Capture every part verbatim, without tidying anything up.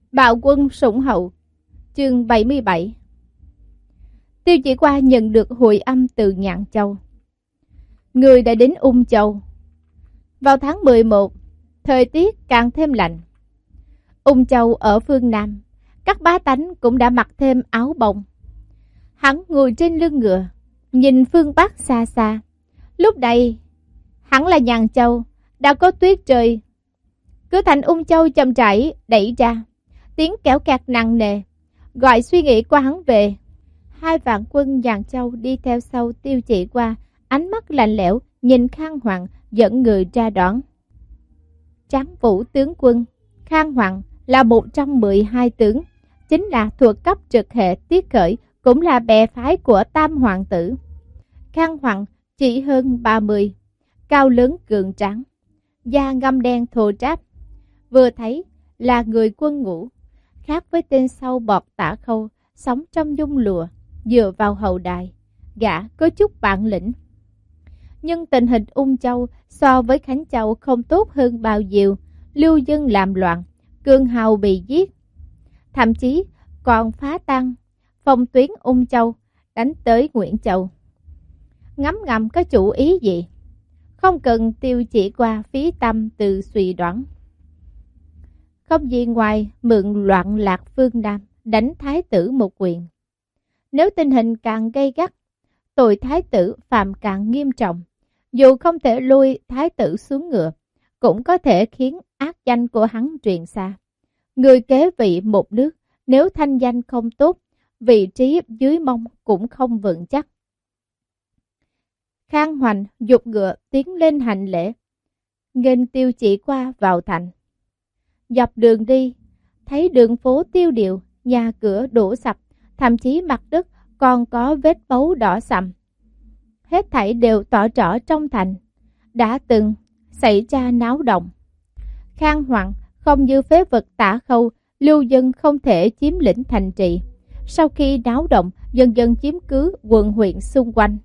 Bạo quân sủng hậu, chương bảy mươi bảy. Tiêu Chỉ Qua nhận được hồi âm từ Nhạn Châu. Người đã đến Ung Châu. Vào tháng mười một, thời tiết càng thêm lạnh. Ung Châu ở phương Nam, các bá tánh cũng đã mặc thêm áo bông. Hắn ngồi trên lưng ngựa, nhìn phương Bắc xa xa. Lúc này, hẳn là Nhạn Châu, đã có tuyết rơi. Cửa thành Ung Châu chậm rãi đẩy ra, tiếng kéo kẹt nặng nề, gọi suy nghĩ của hắn về. Hai vạn quân Nhạn Châu đi theo sau Tiêu Chỉ Qua, ánh mắt lạnh lẽo nhìn Khang Hoàng dẫn người ra đón. Tráng Vũ tướng quân Khang Hoàng là một trong mười hai tướng, chính là thuộc cấp trực hệ Tiết Khởi, cũng là bè phái của Tam Hoàng tử. Khang Hoàng chỉ hơn ba mươi, cao lớn cường tráng, da ngăm đen thô ráp, vừa thấy là người quân ngũ. Khác với tên sau Bọt Tả Khâu, sống trong nhung lụa, dựa vào hậu đài, gã có chút bản lĩnh. Nhưng tình hình Ung Châu so với Khánh Châu không tốt hơn bao nhiêu. Lưu dân làm loạn, Cương Hào bị giết, thậm chí còn phá tan phòng tuyến Ung Châu, đánh tới Nguyễn Châu. Ngấm ngầm có chủ ý gì? Không cần Tiêu Chỉ Qua phí tâm từ suy đoán. Không gì ngoài mượn loạn lạc phương Nam đánh thái tử một quyền. Nếu tình hình càng gay gắt, tội thái tử phạm càng nghiêm trọng, dù không thể lui thái tử xuống ngựa, cũng có thể khiến ác danh của hắn truyền xa. Người kế vị một nước, nếu thanh danh không tốt, vị trí dưới mông cũng không vững chắc. Khang Hoành giục ngựa tiến lên hành lễ, nghênh Tiêu Chỉ Qua vào thành. Dọc đường đi, thấy đường phố tiêu điều, nhà cửa đổ sập, thậm chí mặt đất còn có vết máu đỏ sậm. Hết thảy đều tỏ rõ trong thành đã từng xảy ra náo động. Khang Hoàng không như phế vật Tả Khâu, lưu dân không thể chiếm lĩnh thành trì. Sau khi náo động, dần dần chiếm cứ quận huyện xung quanh.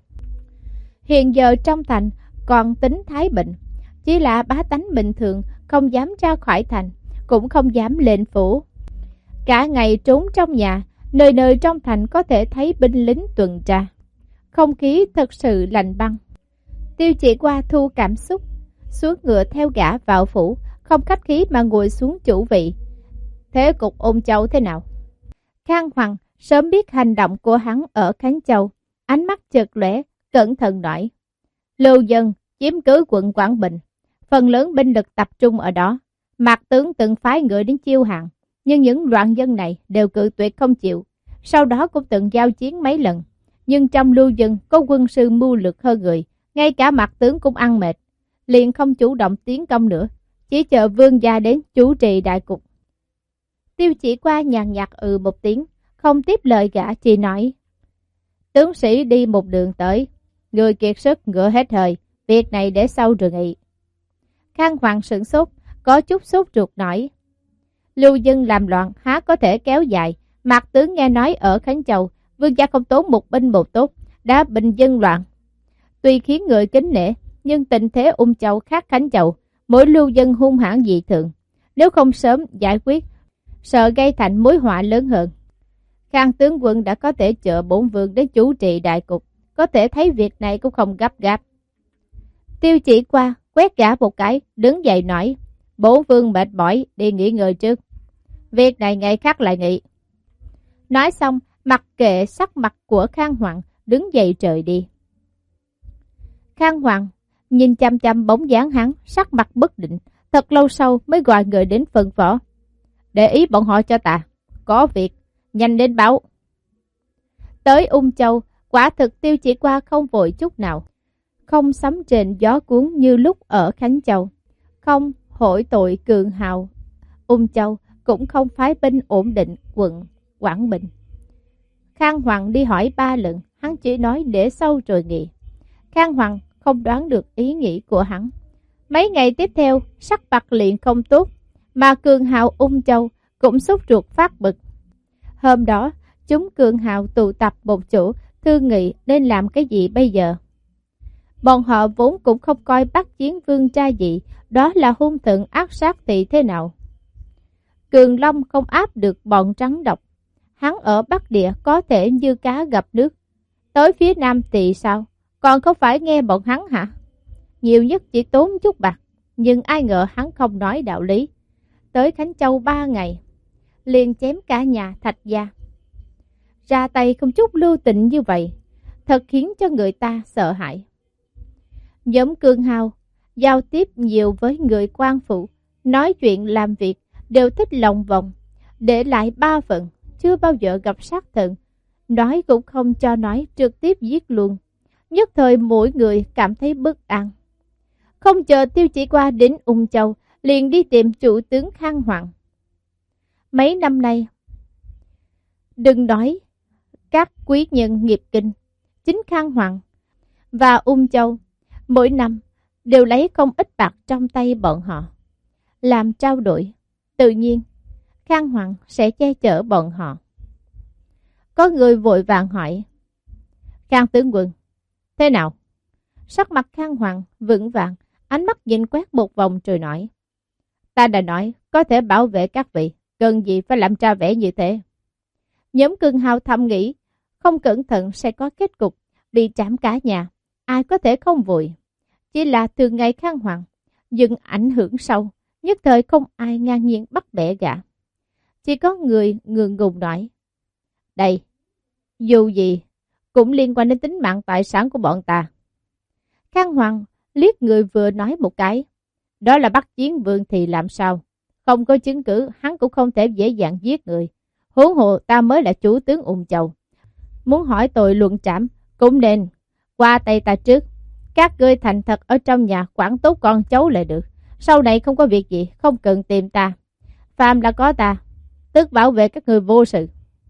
Hiện giờ trong thành còn tính thái bình, chỉ là bá tánh bình thường không dám ra khỏi thành, cũng không dám lên phủ. Cả ngày trốn trong nhà, nơi nơi trong thành có thể thấy binh lính tuần tra. Không khí thật sự lạnh băng. Tiêu Chỉ Qua thu cảm xúc, xuống ngựa theo gã vào phủ, không khách khí mà ngồi xuống chủ vị. Thế cục Ung Châu thế nào? Khang Hoàng sớm biết hành động của hắn ở Khánh Châu, ánh mắt chợt lóe, cẩn thận nói: Lưu dân chiếm cứ quận Quảng Bình, phần lớn binh lực tập trung ở đó. Mạc tướng từng phái người đến chiêu hàng, nhưng những loạn dân này đều cự tuyệt không chịu. Sau đó cũng từng giao chiến mấy lần, nhưng trong lưu dân có quân sư mưu lược hơn người, ngay cả Mạc tướng cũng ăn mệt, liền không chủ động tiến công nữa, chỉ chờ vương gia đến chủ trì đại cục. Tiêu Chỉ Qua nhàn nhạt ừ một tiếng, không tiếp lời gã, chỉ nói: Tướng sĩ đi một đường tới, người kiệt sức ngựa hết hơi, việc này để sau rồi nghị. Khang Hoàng sửng sốt, có chút sốt ruột nói: Lưu dân làm loạn há có thể kéo dài. Mạc tướng nghe nói ở Khánh Châu, vương gia không tốn một binh một tốt, đã bình dân loạn. Tuy khiến người kính nể, nhưng tình thế Ung Châu khác Khánh Châu, mỗi lưu dân hung hãn dị thường. Nếu không sớm giải quyết, sợ gây thành mối họa lớn hơn. Khang tướng quân đã có thể chờ bổn vương đến chủ trì đại cục, có thể thấy việc này cũng không gấp gáp. Tiêu Chỉ Qua quét gã một cái, đứng dậy nói: Bổn vương mệt mỏi, đi nghỉ ngơi trước. Việc này ngày khác lại nghị. Nói xong, mặc kệ sắc mặt của Khang Hoàng, đứng dậy trời đi. Khang Hoàng nhìn chăm chăm bóng dáng hắn, sắc mặt bất định, thật lâu sau mới gọi người đến phân phó: Để ý bọn họ cho ta, có việc, nhanh đến báo. Tới Ung Châu, quả thực Tiêu Chỉ Qua không vội chút nào, không sấm trên gió cuốn như lúc ở Khánh Châu, không hội tội cường hào Ung Châu, cũng không phái binh ổn định quận Quảng Bình. Khang Hoàng đi hỏi ba lần, hắn chỉ nói để sau rồi nghị. Khang Hoàng không đoán được ý nghĩ của hắn. Mấy ngày tiếp theo, sắc mặt liền không tốt, mà cường hào Ung Châu cũng sốt ruột phát bực. Hôm đó, chúng cường hào tụ tập một chỗ, thương nghị nên làm cái gì bây giờ. Bọn họ vốn cũng không coi bắt chiến vương tra gì, đó là hung tận ác sát thì thế nào. Cường Long không áp được bọn rắn độc. Hắn ở Bắc Địa có thể như cá gặp nước. Tới phía Nam thì sao? Còn không phải nghe bọn hắn hả? Nhiều nhất chỉ tốn chút bạc. Nhưng ai ngờ hắn không nói đạo lý. Tới Khánh Châu ba ngày, liền chém cả nhà Thạch gia. Ra tay không chút lưu tình như vậy, thật khiến cho người ta sợ hãi. Nhóm Cương Hào giao tiếp nhiều với người quan phụ, nói chuyện làm việc đều thích lòng vòng, để lại ba phần, chưa bao giờ gặp sát thần, nói cũng không cho nói, trực tiếp giết luôn. Nhất thời mỗi người cảm thấy bất an. Không chờ Tiêu Chỉ Qua đến Ung Châu, liền đi tìm chủ tướng Khang Hoàng. Mấy năm nay, đừng nói các quý nhân nghiệp kinh, chính Khang Hoàng và Ung Châu mỗi năm đều lấy không ít bạc trong tay bọn họ làm trao đổi. Tự nhiên Khang Hoàng sẽ che chở bọn họ. Có người vội vàng hỏi: Khang tướng quân, thế nào? Sắc mặt Khang Hoàng vững vàng, ánh mắt nhìn quét một vòng rồi nói: Ta đã nói có thể bảo vệ các vị, cần gì phải làm ra vẻ như thế. Nhóm Cương Hào thầm nghĩ, không cẩn thận sẽ có kết cục bị trảm cả nhà, ai có thể không vội. Chỉ là từ ngày Khang Hoàng nhưng ảnh hưởng sâu, nhất thời không ai ngang nhiên bắt bẻ gã. Chỉ có người ngượng ngùng nói: Đây, dù gì cũng liên quan đến tính mạng tài sản của bọn ta. Khang Hoàng liếc người vừa nói một cái: Đó là Bắc Chiến Vương thì làm sao? Không có chứng cứ, hắn cũng không thể dễ dàng giết người. Huống hồ ta mới là chủ tướng Ung Châu, muốn hỏi tội luận trảm cũng nên qua tay ta trước. Các ngươi thành thật ở trong nhà quản tốt con cháu là được. Sau này không có việc gì, không cần tìm ta. Phàm là có ta, tức bảo vệ các người vô sự.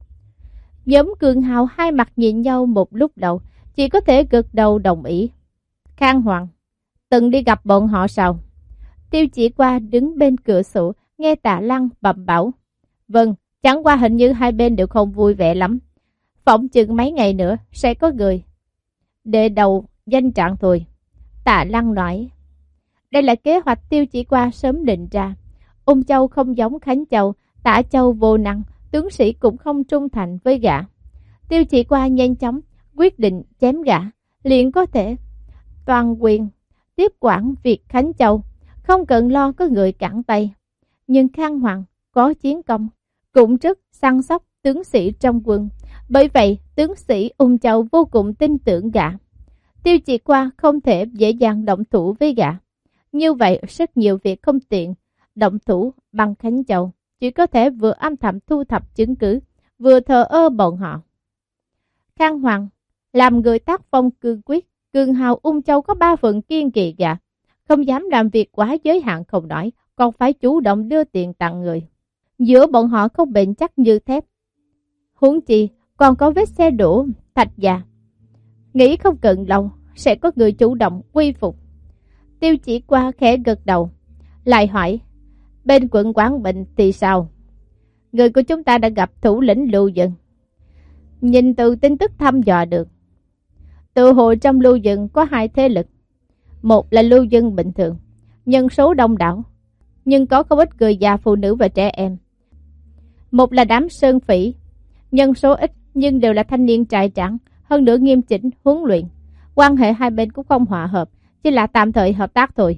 Nhóm Cường Hào hai mặt nhìn nhau một lúc đầu, chỉ có thể gật đầu đồng ý. Khang Hoàng từng đi gặp bọn họ sao? Tiêu Chỉ Qua đứng bên cửa sổ, nghe Tạ Lăng bẩm bảo: Vâng, chẳng qua hình như hai bên đều không vui vẻ lắm. Phỏng chừng mấy ngày nữa sẽ có người để đầu danh trạng thôi. Tạ Lăng nói: Đây là kế hoạch Tiêu Chỉ Qua sớm định ra. Ung Châu không giống Khánh Châu, Tả Châu vô năng, tướng sĩ cũng không trung thành với gã. Tiêu Chỉ Qua nhanh chóng quyết định chém gã, liền có thể toàn quyền tiếp quản việc Khánh Châu, không cần lo có người cản tay. Nhưng Khang Hoàng có chiến công, cũng rất săn sóc tướng sĩ trong quân, bởi vậy tướng sĩ Ung Châu vô cùng tin tưởng gã. Tiêu Chỉ Qua không thể dễ dàng động thủ với gã, như vậy rất nhiều việc không tiện động thủ bằng Khánh Châu, chỉ có thể vừa âm thầm thu thập chứng cứ, vừa thờ ơ bọn họ. Khang Hoàng làm người tác phong cương quyết, Cường Hào Ung Châu có ba phần kiên kỳ gã, không dám làm việc quá giới hạn không nói, còn phải chủ động đưa tiền tặng người. Giữa bọn họ không bền chắc như thép, huống chi còn có vết xe đổ Thạch gia. Nghĩ không cần lâu sẽ có người chủ động quy phục. Tiêu Chỉ Qua khẽ gật đầu, lại hỏi: Bên quận Quảng Bình thì sao? Người của chúng ta đã gặp thủ lĩnh Lưu Dân. Nhìn từ tin tức thăm dò được, tự hội trong Lưu Dân có hai thế lực. Một là Lưu Dân bình thường, nhân số đông đảo, nhưng có không ít người già, phụ nữ và trẻ em. Một là đám Sơn Phỉ, nhân số ít nhưng đều là thanh niên trai trắng, hơn nữa nghiêm chỉnh huấn luyện. Quan hệ hai bên cũng không hòa hợp, chỉ là tạm thời hợp tác thôi.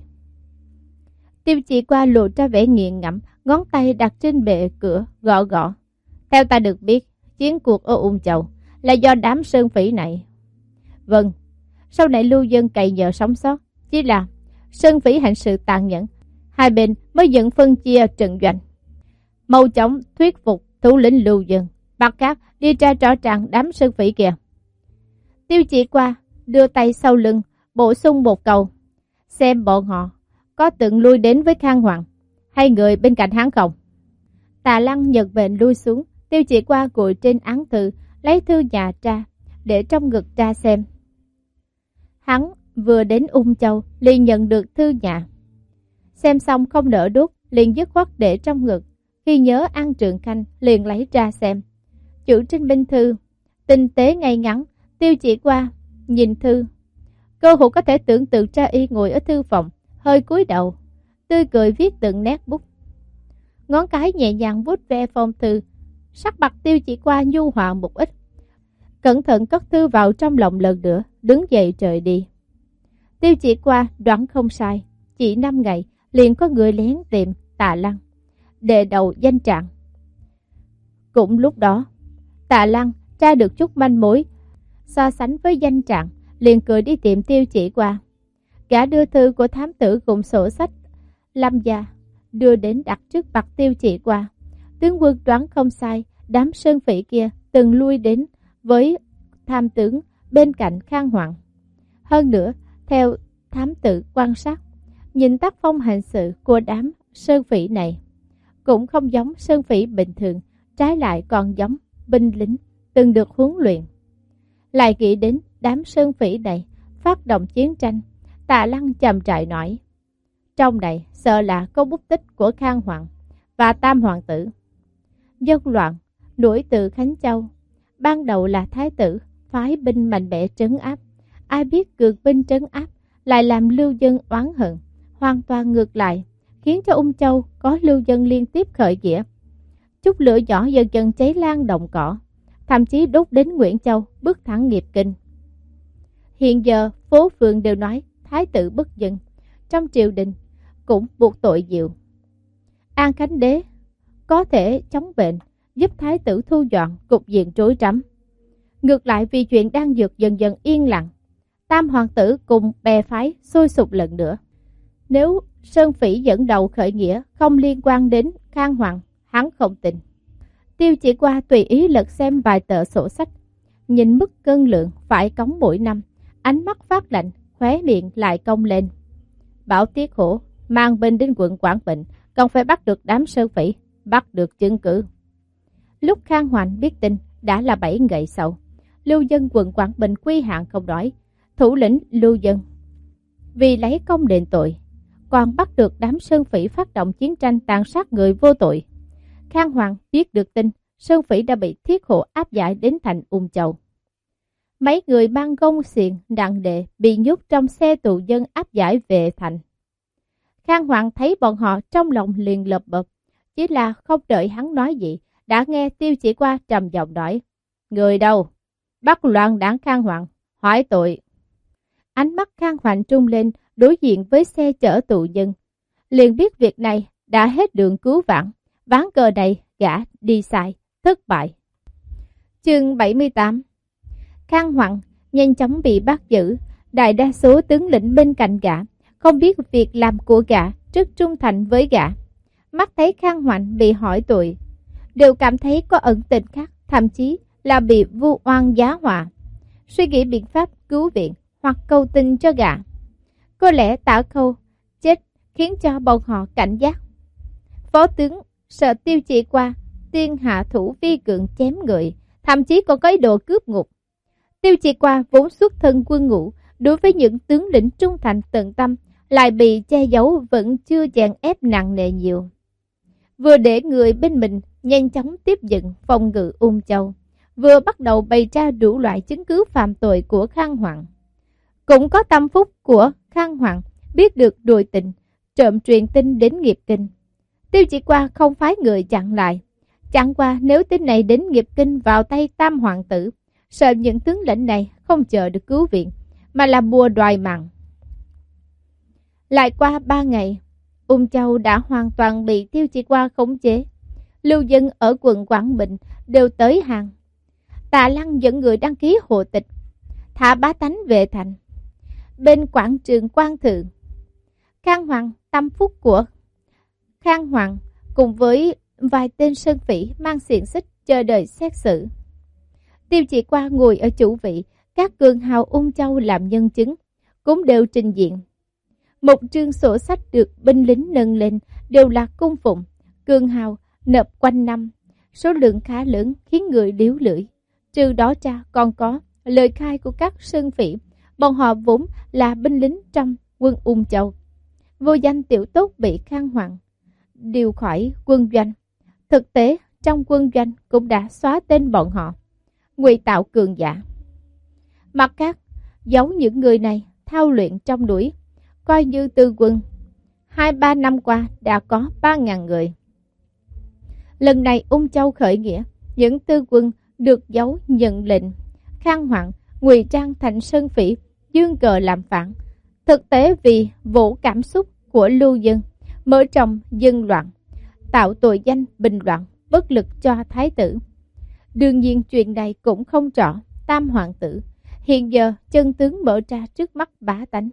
Tiêu Chỉ Qua lộ ra vẻ nghiền ngẫm, ngón tay đặt trên bệ cửa gõ gõ. Theo ta được biết, chiến cuộc ở Ung Châu là do đám Sơn Phỉ này. Vâng, sau này Lưu Dân cày nhờ sống sót, chỉ là Sơn Phỉ hành sự tàn nhẫn, hai bên mới dựng phân chia trận doanh. Mau chóng thuyết phục thủ lĩnh Lưu Dân, bắt cát đi ra rõ ràng đám Sơn Phỉ kìa. Tiêu Chỉ Qua đưa tay sau lưng, bổ sung một câu: Xem bọn họ có từng lui đến với Khang Hoàng, hay người bên cạnh hắn không? Tạ Lăng nhật bệnh lui xuống. Tiêu Chỉ Qua ngồi trên án thư, lấy thư nhà ra, để trong ngực ra xem. Hắn vừa đến Ung Châu liền nhận được thư nhà, xem xong không nỡ đút, liền dứt khoát để trong ngực. Khi nhớ An Trường Khanh liền lấy ra xem. Chữ trên bên thư tinh tế ngay ngắn. Tiêu Chỉ Qua nhìn thư, cơ hội có thể tưởng tượng ra y ngồi ở thư phòng, hơi cúi đầu, tươi cười viết từng nét bút. ngón cái nhẹ nhàng vuốt ve phong thư. Sắc mặt Tiêu Chỉ Qua nhu hòa một ít, cẩn thận cất thư vào trong lòng lần nữa, đứng dậy trời đi. Tiêu Chỉ Qua đoán không sai, chỉ năm ngày liền có người lén tìm Tạ Lăng, đề đầu danh trạng. Cũng lúc đó, Tạ Lăng tra được chút manh mối, so sánh với danh trạng, liền cười đi tìm Tiêu Chỉ Qua. Gã đưa thư của thám tử cùng sổ sách Lâm gia đưa đến đặt trước mặt Tiêu Chỉ Qua. Tướng quân đoán không sai, đám sơn phỉ kia từng lui đến với tham tướng bên cạnh Khang Hoạn. Hơn nữa, theo thám tử quan sát, nhìn tác phong hành sự của đám sơn phỉ này cũng không giống sơn phỉ bình thường, trái lại còn giống binh lính từng được huấn luyện. Lại nghĩ đến đám sơn phỉ này phát động chiến tranh, Tạ Lăng trầm trại nói, trong này sợ là có bút tích của Khang Hoạn và Tam Hoàng tử. Dân loạn nổi từ Khánh Châu, ban đầu là thái tử phái binh mạnh mẽ trấn áp, ai biết cường binh trấn áp lại làm lưu dân oán hận, hoàn toàn ngược lại, khiến cho Ung Châu có lưu dân liên tiếp khởi nghĩa. Chút lửa nhỏ dần dần cháy lan đồng cỏ, thậm chí đốt đến Nguyễn Châu, bước thẳng nghiệp kinh. Hiện giờ phố phường đều nói thái tử bất dân, trong triều đình cũng buộc tội diệu. An Khánh đế có thể chống bệnh, giúp thái tử thu dọn cục diện rối rắm. Ngược lại vì chuyện đang dược dần dần yên lặng, Tam Hoàng tử cùng bè phái sôi sục lần nữa. Nếu Sơn Phỉ dẫn đầu khởi nghĩa không liên quan đến Khang Hoạn, hắn không tin. Tiêu Chỉ Qua tùy ý lật xem vài tờ sổ sách, nhìn mức cân lượng phải cống mỗi năm, ánh mắt phát lạnh, khóe miệng lại cong lên. Bảo Tiết Hổ mang binh đến quận Quảng Bình, còn phải bắt được đám Sơn Phỉ, bắt được chứng cứ. Lúc Khang Hoạn biết tin đã là bảy ngày sau. Lưu dân quận Quảng Bình quy hạn không đói, thủ lĩnh lưu dân vì lấy công đền tội, còn bắt được đám Sơn Phỉ phát động chiến tranh tàn sát người vô tội. Khang Hoạn biết được tin Sơn Phỉ đã bị Thiết Hộ áp giải đến thành Ung Châu. Mấy người mang gông xiềng nặng đệ bị nhốt trong xe tù dân áp giải về thành. Khang Hoạn thấy bọn họ trong lòng liền lợp bợp, chỉ là không đợi hắn nói gì, đã nghe Tiêu Chỉ Qua trầm giọng nói, người đâu? Bắt loạn đảng Khang Hoạn, hỏi tội. Ánh mắt Khang Hoạn trung lên, đối diện với xe chở tù nhân, liền biết việc này đã hết đường cứu vãn, ván cờ này gã đi sai, thất bại. Chương bảy mươi tám. Khang Hoạn nhanh chóng bị bắt giữ, đại đa số tướng lĩnh bên cạnh gã không biết việc làm của gã rất trung thành với gã. Mắt thấy Khang Hoạn bị hỏi tội, đều cảm thấy có ẩn tình khác, thậm chí là bị vu oan giá họa, suy nghĩ biện pháp cứu viện hoặc cầu tình cho gã. Có lẽ Tả Khâu chết khiến cho bọn họ cảnh giác. Phó tướng sợ Tiêu Chỉ Qua tiên hạ thủ vi cường chém người, thậm chí còn có ý đồ cướp ngục. Tiêu Chỉ Qua vốn xuất thân quân ngũ, đối với những tướng lĩnh trung thành tận tâm lại bị che giấu, vẫn chưa dàn ép nặng nề nhiều. Vừa để người bên mình nhanh chóng tiếp dựng phòng ngự Ung Châu, vừa bắt đầu bày ra đủ loại chứng cứ phạm tội của Khang Hoạn. Cũng có tâm phúc của Khang Hoạn biết được đùi tình, trộm truyền tin đến nghiệp kinh. Tiêu Chỉ Qua không phái người chặn lại. Chẳng qua nếu tin này đến nghiệp kinh vào tay Tam Hoàng tử, sợ những tướng lĩnh này không chờ được cứu viện, mà là bùa đoài mạng. Lại qua ba ngày, Ung Châu đã hoàn toàn bị Tiêu Chỉ Qua khống chế. Lưu dân ở quận Quảng Bình đều tới hàng. Tạ Lăng dẫn người đăng ký hộ tịch, thả bá tánh về thành. Bên quảng trường Quan Thượng, Khang Hoạn, tâm phúc của Khang Hoạn cùng với vài tên sơn phỉ mang xiềng xích chờ đợi xét xử. Tiêu Chỉ Qua ngồi ở chủ vị, các cường hào Ung Châu làm nhân chứng, cũng đều trình diện. Một chương sổ sách được binh lính nâng lên đều là cung phụng, cường hào nộp quanh năm, số lượng khá lớn khiến người điếu lưỡi. Trừ đó ra còn có lời khai của các sơn phỉ, bọn họ vốn là binh lính trong quân Ung Châu. Vô danh tiểu tốt bị Khang Hoạn điều khỏi quân doanh. Thực tế trong quân doanh cũng đã xóa tên bọn họ, ngụy tạo cường giả. Mặt khác, giấu những người này thao luyện trong núi, coi như tư quân. Hai ba năm qua đã có ba ngàn người. Lần này Ung Châu khởi nghĩa, những tư quân được giấu nhận lệnh Khang Hoằng ngụy trang thành sơn phỉ, dương cờ làm phản. Thực tế vì vũ cảm xúc của lưu dân, mở rộng dân loạn, tạo tội danh bình loạn, bất lực cho thái tử. Đương nhiên chuyện này cũng không rõ Tam hoàng tử. Hiện giờ chân tướng mở ra trước mắt bá tánh.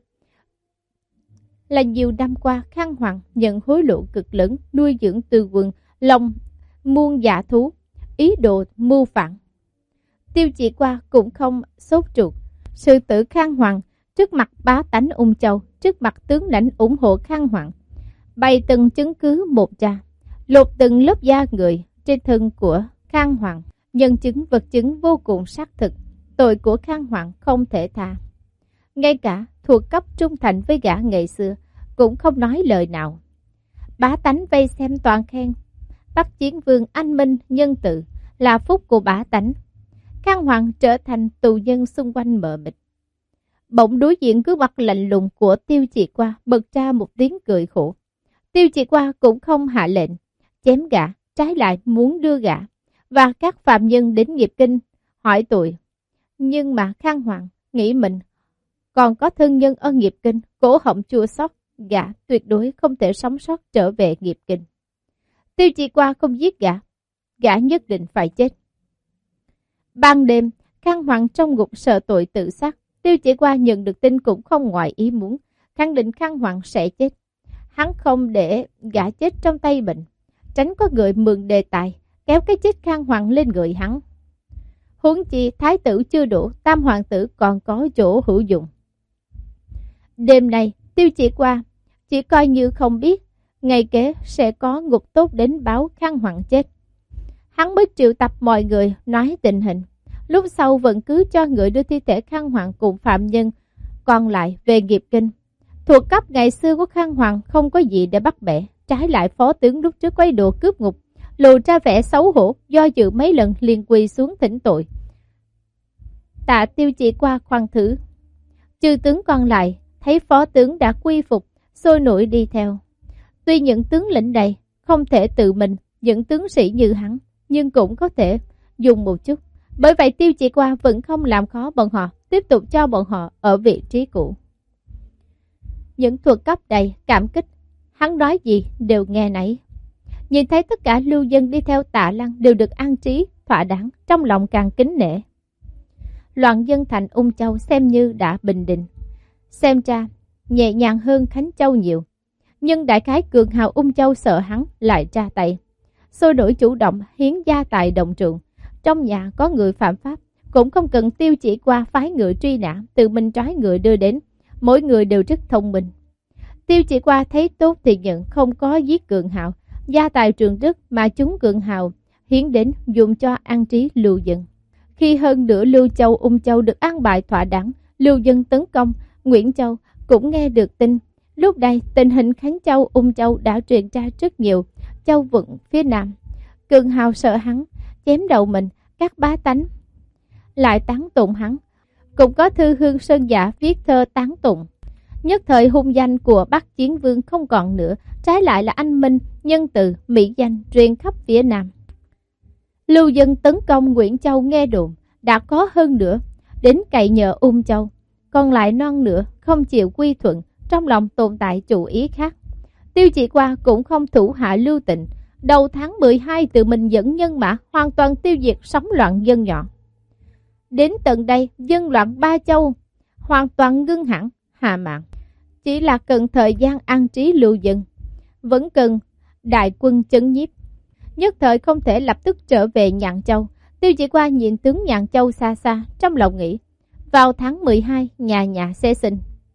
Là nhiều năm qua Khang Hoằng nhận hối lộ cực lớn, nuôi dưỡng tư quân, lòng muôn dạ thú, ý đồ mưu phản. Tiêu Chỉ Qua cũng không sốt ruột. Sự tử Khang Hoằng trước mặt bá tánh Ung Châu, trước mặt tướng lãnh ủng hộ Khang Hoằng, bày từng chứng cứ một ra, lột từng lớp da người trên thân của Khang Hoằng, nhân chứng vật chứng vô cùng xác thực. Tội của Khang Hoằng không thể tha. Ngay cả thuộc cấp trung thành với gã ngày xưa cũng không nói lời nào. Bá tánh vây xem toàn khen Bắc Chiến Vương anh minh nhân từ, là phúc của bá tánh. Khang Hoằng trở thành tù nhân xung quanh mờ mịt. Bỗng đối diện cứ mặt lạnh lùng của Tiêu Chỉ Qua bật ra một tiếng cười khổ. Tiêu Chỉ Qua cũng không hạ lệnh chém gã, trái lại muốn đưa gã và các phạm nhân đến Nghiệp Kinh hỏi tội. Nhưng mà Khang Hoằng nghĩ mình còn có thân nhân ở Nghiệp Kinh, cổ họng chua xót, gã tuyệt đối không thể sống sót trở về Nghiệp Kinh. Tiêu Chỉ Qua không giết gã, gã nhất định phải chết. Ban đêm, Khang Hoằng trong ngục sợ tội tự sát. Tiêu Chỉ Qua nhận được tin cũng không ngoài ý muốn, khẳng định Khang Hoằng sẽ chết. Hắn không để gã chết trong tay mình, tránh có người mượn đề tài kéo cái chết Khang Hoằng lên người hắn. Huống chi thái tử chưa đủ, Tam hoàng tử còn có chỗ hữu dụng. Đêm nay Tiêu Chỉ Qua chỉ coi như không biết, ngày kế sẽ có ngục tốt đến báo Khang Hoằng chết. Hắn mới triệu tập mọi người nói tình hình, lúc sau vẫn cứ cho người đưa thi thể Khang Hoằng cùng phạm nhân còn lại về Nghiệp Kinh. Thuộc cấp ngày xưa của Khang Hoằng không có gì để bắt bẻ, trái lại phó tướng lúc trước quay đồ cướp ngục, lộ ra vẻ xấu hổ, do dự mấy lần liền quỳ xuống thỉnh tội. Tạ Tiêu Chỉ Qua khoan thứ. Chư tướng còn lại thấy phó tướng đã quy phục, sôi nổi đi theo. Tuy những tướng lĩnh này không thể tự mình, những tướng sĩ như hắn, nhưng cũng có thể dùng một chút. Bởi vậy Tiêu Chỉ Qua vẫn không làm khó bọn họ, tiếp tục cho bọn họ ở vị trí cũ. Những thuộc cấp đầy cảm kích, hắn nói gì đều nghe nấy. Nhìn thấy tất cả lưu dân đi theo Tạ Lăng đều được an trí thỏa đáng, trong lòng càng kính nể. Loạn dân thành Ung Châu xem như đã bình định, xem ra nhẹ nhàng hơn Khánh Châu nhiều. Nhưng đại khái cường hào Ung Châu sợ hắn lại ra tay, sôi nổi chủ động hiến gia tài động trượng. Trong nhà có người phạm pháp, cũng không cần Tiêu Chỉ Qua phái người truy nã, tự mình trói người đưa đến. Mỗi người đều rất thông minh. Tiêu Chỉ Qua thấy tốt thì nhận, không có giết cường hào, gia tài trường đức mà chúng cường hào hiến đến dùng cho an trí lưu dân. Khi hơn nửa Lưu Châu Ung Châu được an bài thỏa đáng, lưu dân tấn công Nguyễn Châu cũng nghe được tin. Lúc đây tình hình Khánh Châu Ung Châu đã truyền ra rất nhiều. Châu Vựng phía nam, cường hào sợ hắn chém đầu mình, các bá tánh lại tán tụng hắn. Cũng có thư hương sơn giả viết thơ tán tụng. Nhất thời hung danh của Bắc Chiến Vương không còn nữa, trái lại là anh minh, nhân từ, mỹ danh truyền khắp phía nam. Lưu dân tấn công Nguyễn Châu nghe đồn đã có hơn nữa, đến cậy nhờ Ung Châu, còn lại non nữa không chịu quy thuận, trong lòng tồn tại chủ ý khác. Tiêu Chỉ Qua cũng không thủ hạ lưu tình, đầu tháng mười hai tự mình dẫn nhân mã hoàn toàn tiêu diệt sóng loạn dân nhỏ. Đến tận đây dân loạn ba châu hoàn toàn ngưng hẳn, hạ mạng. Chỉ là cần thời gian an trí lưu dân, vẫn cần đại quân chấn nhiếp. Nhất thời không thể lập tức trở về Nhạn Châu. Tiêu Chỉ Qua nhìn tướng Nhạn Châu xa xa, trong lòng nghĩ, vào tháng mười hai nhà nhà sẽ sinh.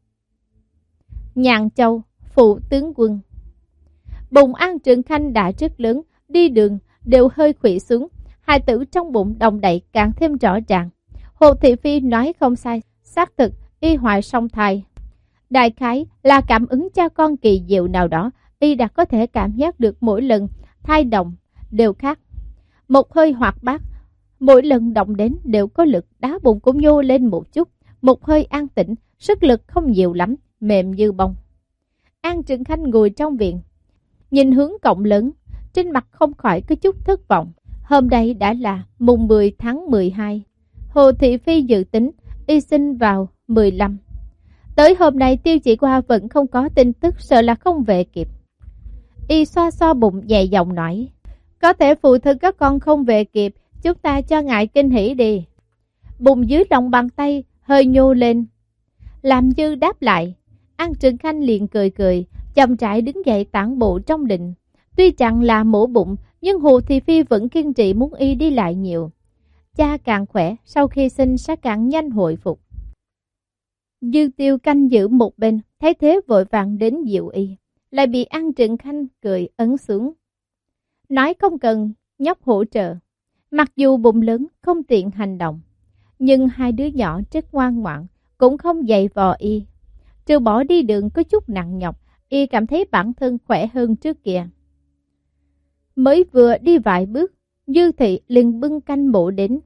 Nhạn Châu, phụ tướng quân. Bụng An Trường Khanh đã rất lớn, đi đường đều hơi khuỵu xuống, hai tử trong bụng đồng đậy càng thêm rõ ràng. Hồ Thị Phi nói không sai, xác thực y hoài song thai. Đại khái là cảm ứng cho con kỳ diệu nào đó, y đã có thể cảm giác được mỗi lần thai động đều khác. Một hơi hoạt bát, mỗi lần động đến đều có lực, đá bụng cũng nhô lên một chút. Một hơi an tĩnh, sức lực không nhiều lắm, mềm như bông. An Trường Khanh ngồi trong viện, nhìn hướng cổng lớn, trên mặt không khỏi có chút thất vọng. Hôm nay đã là mùng mười tháng mười hai. Hồ Thị Phi dự tính y sinh vào mười lăm. Tới hôm nay Tiêu Chỉ Qua vẫn không có tin tức, sợ là không về kịp. Y xoa xoa bụng nhẹ giọng nói, có thể phụ thân các con không về kịp, chúng ta cho ngài kinh hỉ đi. Bụng dưới lòng bàn tay hơi nhô lên, làm như đáp lại. An Trường Khanh liền cười cười, chậm rãi đứng dậy tản bộ trong đình. Tuy chẳng là mổ bụng, nhưng Hồ Thị Phi vẫn kiên trì muốn y đi lại nhiều. Cha càng khỏe, sau khi sinh sẽ càng nhanh hồi phục. Dư Tiêu canh giữ một bên, thấy thế vội vàng đến dịu y, lại bị An Trường Khanh cười ấn xuống, nói không cần nhóc hỗ trợ. Mặc dù bụng lớn không tiện hành động, nhưng hai đứa nhỏ rất ngoan ngoãn, cũng không dày vò y. Trừ bỏ đi đường có chút nặng nhọc, y cảm thấy bản thân khỏe hơn trước kia. Mới vừa đi vài bước, Dư Thị liền bưng canh bộ đến.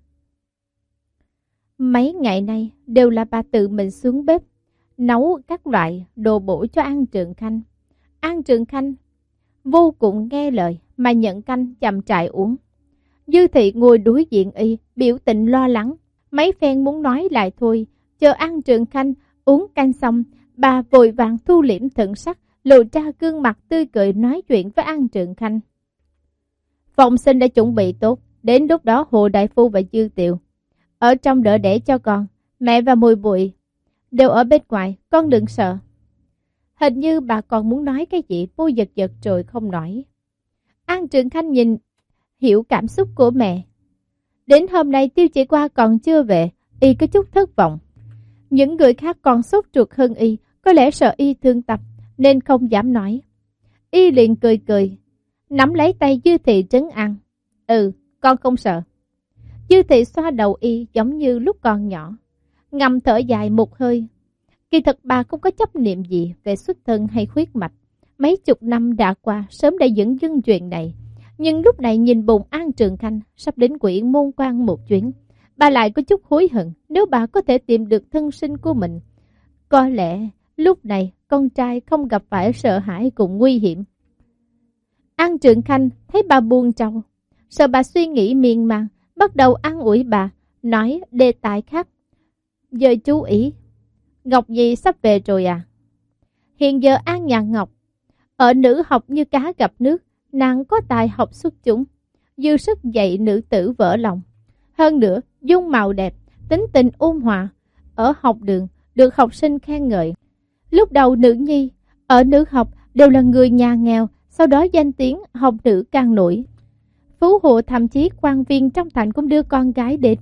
Mấy ngày nay đều là bà tự mình xuống bếp, nấu các loại đồ bổ cho An Trường Khanh. An Trường Khanh vô cùng nghe lời mà nhận canh chậm rãi uống. Dư Thị ngồi đối diện y, biểu tình lo lắng, mấy phen muốn nói lại thôi. Chờ An Trường Khanh uống canh xong, bà vội vàng thu liễm thần sắc, lộ ra gương mặt tươi cười nói chuyện với An Trường Khanh. Phòng sinh đã chuẩn bị tốt, đến lúc đó Hồ Đại Phu và Dư Tiệu ở trong đỡ để cho con, mẹ và Mùi Bụi đều ở bên ngoài, con đừng sợ. Hình như bà còn muốn nói cái gì, vô giật giật rồi không nói. An Trường Khanh nhìn hiểu cảm xúc của mẹ. Đến hôm nay Tiêu Chỉ Qua còn chưa về, y có chút thất vọng. Những người khác còn sốt ruột hơn y, có lẽ sợ y thương tâm nên không dám nói. Y liền cười cười, nắm lấy tay Dư Thị trấn an. Ừ, con không sợ. Dư Thị xoa đầu y giống như lúc còn nhỏ, ngầm thở dài một hơi. Kỳ thật bà không có chấp niệm gì về xuất thân hay huyết mạch. Mấy chục năm đã qua, sớm đã dẫn dưng chuyện này. Nhưng lúc này nhìn bụng An Trường Khanh sắp đến Quỷ Môn Quan một chuyến, bà lại có chút hối hận. Nếu bà có thể tìm được thân sinh của mình, có lẽ lúc này con trai không gặp phải sợ hãi cùng nguy hiểm. An Trường Khanh thấy bà buồn trầu, sợ bà suy nghĩ miên man, bắt đầu an ủi bà, nói đề tài khác. Giờ chú ý, Ngọc Nhi sắp về rồi à? Hiện giờ An Nhàn Ngọc ở nữ học như cá gặp nước, nàng có tài học xuất chúng, dư sức dạy nữ tử vỡ lòng. Hơn nữa, dung mạo đẹp, tính tình ôn hòa, ở học đường được học sinh khen ngợi. Lúc đầu nữ nhi ở nữ học đều là người nhà nghèo, sau đó danh tiếng học nữ càng nổi. Phú hộ thậm chí quan viên trong thành cũng đưa con gái đến.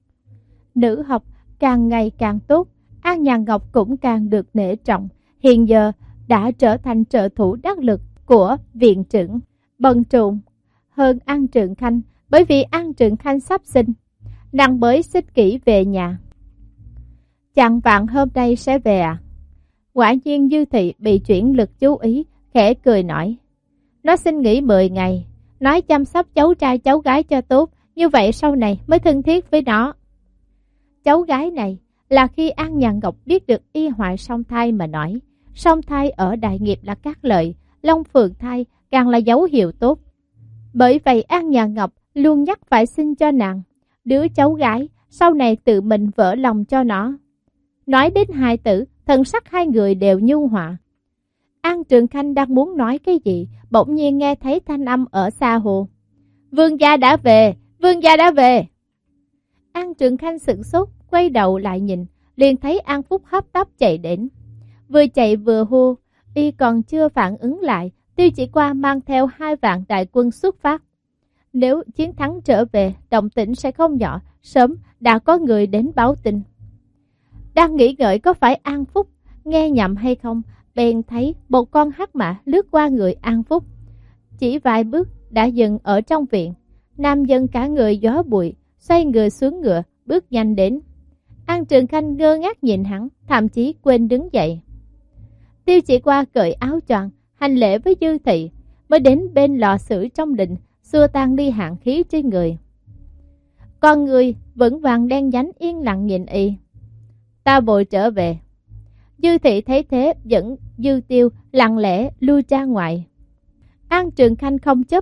Nữ học càng ngày càng tốt, An Nhàn Ngọc cũng càng được nể trọng. Hiện giờ đã trở thành trợ thủ đắc lực của viện trưởng, bận rộn hơn An Trường Khanh, bởi vì An Trường Khanh sắp sinh, nàng mới xích kỹ về nhà. Chàng vạn hôm nay sẽ về à? Quả nhiên Dư Thị bị chuyển lực chú ý, khẽ cười nói. Nó xin nghỉ mười ngày, nói chăm sóc cháu trai cháu gái cho tốt, như vậy sau này mới thân thiết với nó. Cháu gái này là khi An Nhàn Ngọc biết được y hoại song thai mà nói. Song thai ở đại nghiệp là các lợi, long phượng thai càng là dấu hiệu tốt. Bởi vậy An Nhàn Ngọc luôn nhắc phải sinh cho nàng đứa cháu gái, sau này tự mình vỡ lòng cho nó. Nói đến hai tử, thần sắc hai người đều nhu hòa. An Trường Khanh đang muốn nói cái gì, bỗng nhiên nghe thấy thanh âm ở xa hồ. Vương gia đã về, vương gia đã về. An Trường Khanh sửng sốt, quay đầu lại nhìn, liền thấy An Phúc hấp tấp chạy đến. Vừa chạy vừa hô, y còn chưa phản ứng lại, Tiêu Chỉ Qua mang theo hai vạn đại quân xuất phát. Nếu chiến thắng trở về, động tĩnh sẽ không nhỏ, sớm đã có người đến báo tin. Đang nghĩ ngợi có phải An Phúc nghe nhầm hay không, bèn thấy một con hắc mã lướt qua người An Phúc. Chỉ vài bước đã dừng ở trong viện. Nam dân cả người gió bụi, xoay người xuống ngựa, bước nhanh đến. An Trường Khanh ngơ ngác nhìn hắn, thậm chí quên đứng dậy. Tiêu Chỉ Qua cởi áo choàng, hành lễ với Dư Thị, mới đến bên lò sưởi trong đình, xua tan đi hàn khí trên người. Con người vững vàng đen nhánh yên lặng nhìn y. Ta vội trở về. Dư Thị thấy thế dẫn Dư Tiêu lặng lẽ lui ra ngoài. An Trường Khanh không chớp mắt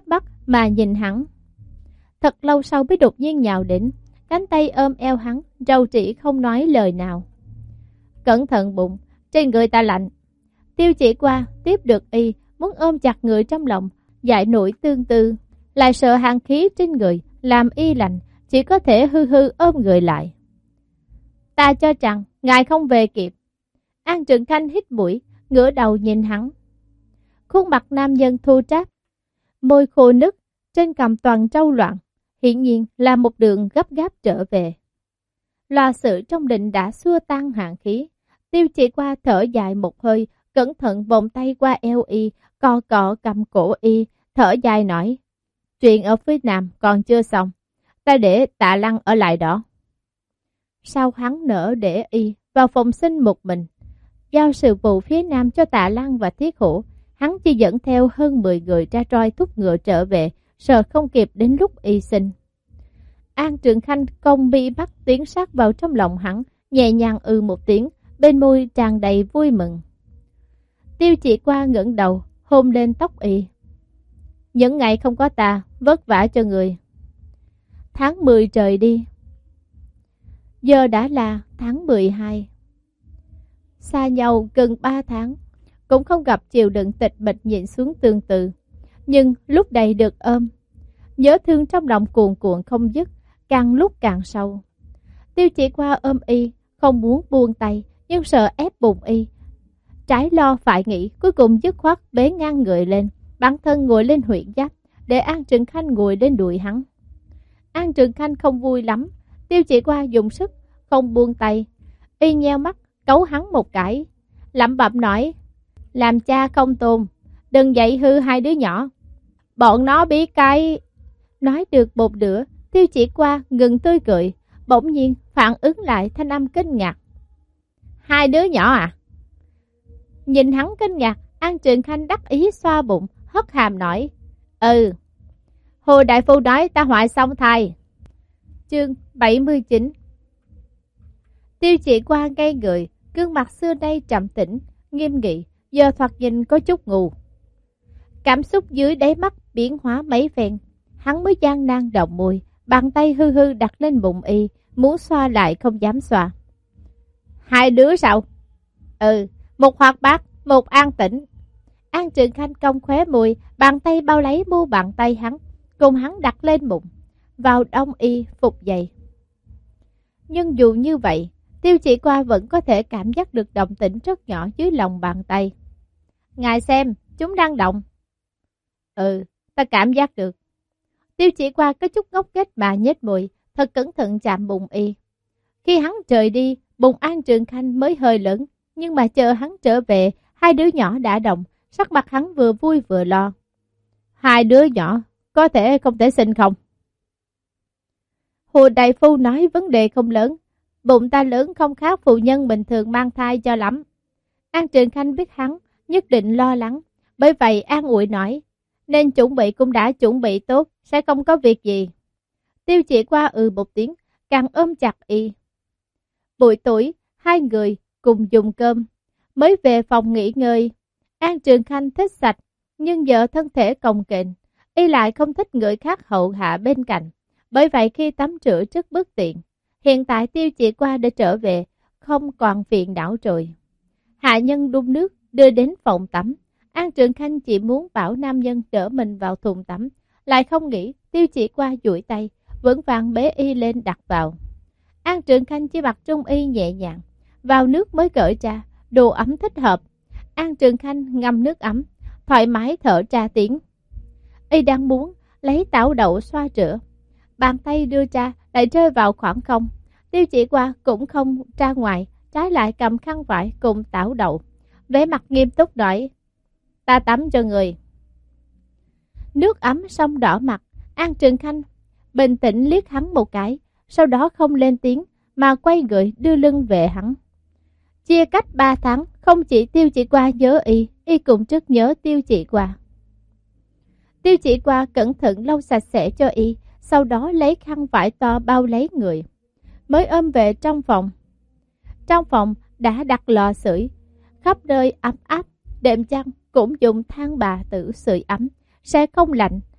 mà nhìn hắn. Thật lâu sau mới đột nhiên nhào đến, cánh tay ôm eo hắn, rầu rĩ không nói lời nào. Cẩn thận bụng, trên người ta lạnh. Tiêu Chỉ Qua tiếp được y, muốn ôm chặt người trong lòng, dại nổi tương tư, lại sợ hàn khí trên người làm y lạnh, chỉ có thể hư hư ôm người lại. Ta cho rằng ngài không về kịp. An Trường Khanh hít mũi, ngửa đầu nhìn hắn. Khuôn mặt nam nhân thô ráp, môi khô nứt, trên cằm toàn râu loạn, hiển nhiên là một đường gấp gáp trở về. Loa sự trong định đã xua tan hàn khí. Tiêu Chỉ Qua thở dài một hơi, cẩn thận vòng tay qua eo y, cò cọ cầm cổ y, thở dài nói: chuyện ở phía nam còn chưa xong, ta để Tạ Lăng ở lại đó. Sao hắn nỡ để y vào phòng sinh một mình? Giao sự vụ phía nam cho Tạ Lăng và Thiết Hổ, hắn chỉ dẫn theo hơn mười người ra roi thúc ngựa trở về, sợ không kịp đến lúc y sinh. An Trường Khanh cong mi mắt tiến sát vào trong lòng hắn, nhẹ nhàng ư một tiếng, bên môi tràn đầy vui mừng. Tiêu Chỉ Qua ngẩng đầu, hôn lên tóc y. Những ngày không có ta, vất vả cho người. Tháng mười trời đi. Giờ đã là tháng mười hai. Xa nhau gần ba tháng, cũng không gặp chịu đựng tịch mịch nhịn xuống tương tự. Nhưng lúc đầy được ôm, nhớ thương trong lòng cuồn cuộn không dứt, càng lúc càng sâu. Tiêu Chỉ Qua ôm y, không muốn buông tay, nhưng sợ ép bụng y. Trái lo phải nghĩ, cuối cùng dứt khoát bế ngang người lên, bản thân ngồi lên huyện giáp, để An Trường Khanh ngồi lên đùi hắn. An Trường Khanh không vui lắm, Tiêu Chỉ Qua dùng sức, không buông tay. Y nheo mắt, cấu hắn một cái, lẩm bẩm nói: làm cha không tôn, đừng dạy hư hai đứa nhỏ. Bọn nó biết cái... Nói được một nửa, Tiêu Chỉ Qua ngừng tươi cười, bỗng nhiên phản ứng lại thanh âm kinh ngạc. Hai đứa nhỏ à? Nhìn hắn kinh ngạc, An Trường Khanh đắc ý xoa bụng, hất hàm nói: ừ, Hồ đại phu nói ta hoại xong thai. Chương bảy mươi chín. Tiêu Chỉ Qua ngây người, gương mặt xưa nay trầm tĩnh, nghiêm nghị, giờ thoạt nhìn có chút ngu. Cảm xúc dưới đáy mắt biến hóa mấy phen, hắn mới gian nan động môi, bàn tay hư hư đặt lên bụng y, muốn xoa lại không dám xoa. Hai đứa sao? Ừ, một hoạt bát, một an tĩnh. An Trường Khanh cong khóe môi, bàn tay bao lấy mu bàn tay hắn, cùng hắn đặt lên bụng, vào đông y phục dày. Nhưng dù như vậy, Tiêu Chỉ Qua vẫn có thể cảm giác được động tĩnh rất nhỏ dưới lòng bàn tay. Ngài xem, chúng đang động. Ừ, ta cảm giác được. Tiêu Chỉ Qua có chút ngốc nghếch mà nhếch môi, thật cẩn thận chạm bụng y. Khi hắn rời đi, bụng An Trường Khanh mới hơi lớn, nhưng mà chờ hắn trở về, hai đứa nhỏ đã động, sắc mặt hắn vừa vui vừa lo. Hai đứa nhỏ, có thể không thể sinh không? Hồ đại phu nói vấn đề không lớn, bụng ta lớn không khác phụ nhân bình thường mang thai cho lắm. An Trường Khanh biết hắn nhất định lo lắng, bởi vậy an ủi nói, nên chuẩn bị cũng đã chuẩn bị tốt, sẽ không có việc gì. Tiêu Chỉ Qua ừ một tiếng, càng ôm chặt y. Buổi tối, hai người cùng dùng cơm, mới về phòng nghỉ ngơi. An Trường Khanh thích sạch, nhưng vợ thân thể cồng kềnh, y lại không thích người khác hậu hạ bên cạnh. Bởi vậy khi tắm rửa rất bất tiện. Hiện tại Tiêu Chỉ Qua đã trở về, không còn phiền não rồi. Hạ nhân đun nước, đưa đến phòng tắm. An Trường Khanh chỉ muốn bảo nam nhân đỡ mình vào thùng tắm, lại không nghĩ Tiêu Chỉ Qua duỗi tay, vững vàng bế y lên đặt vào. An Trường Khanh chỉ mặc trung y nhẹ nhàng, vào nước mới cởi ra, đồ ấm thích hợp. An Trường Khanh ngâm nước ấm, thoải mái thở ra tiếng. Y đang muốn lấy tảo đậu xoa rửa, bàn tay đưa ra lại rơi vào khoảng không. Tiêu Chỉ Qua cũng không ra ngoài, trái lại cầm khăn vải cùng tảo đậu, vẻ mặt nghiêm túc nói, ta tắm cho người. Nước ấm xong đỏ mặt, An Trường Khanh bình tĩnh liếc hắn một cái, sau đó không lên tiếng mà quay người đưa lưng về hắn. Chia cách ba tháng, không chỉ Tiêu Chỉ Qua nhớ y, y cũng rất nhớ Tiêu Chỉ Qua. Tiêu Chỉ Qua cẩn thận lau sạch sẽ cho y, sau đó lấy khăn vải to bao lấy người, mới ôm về trong phòng. Trong phòng đã đặt lò sưởi, khắp nơi ấm áp, đệm chăn cũng dùng than bà tử sưởi ấm, sẽ không lạnh,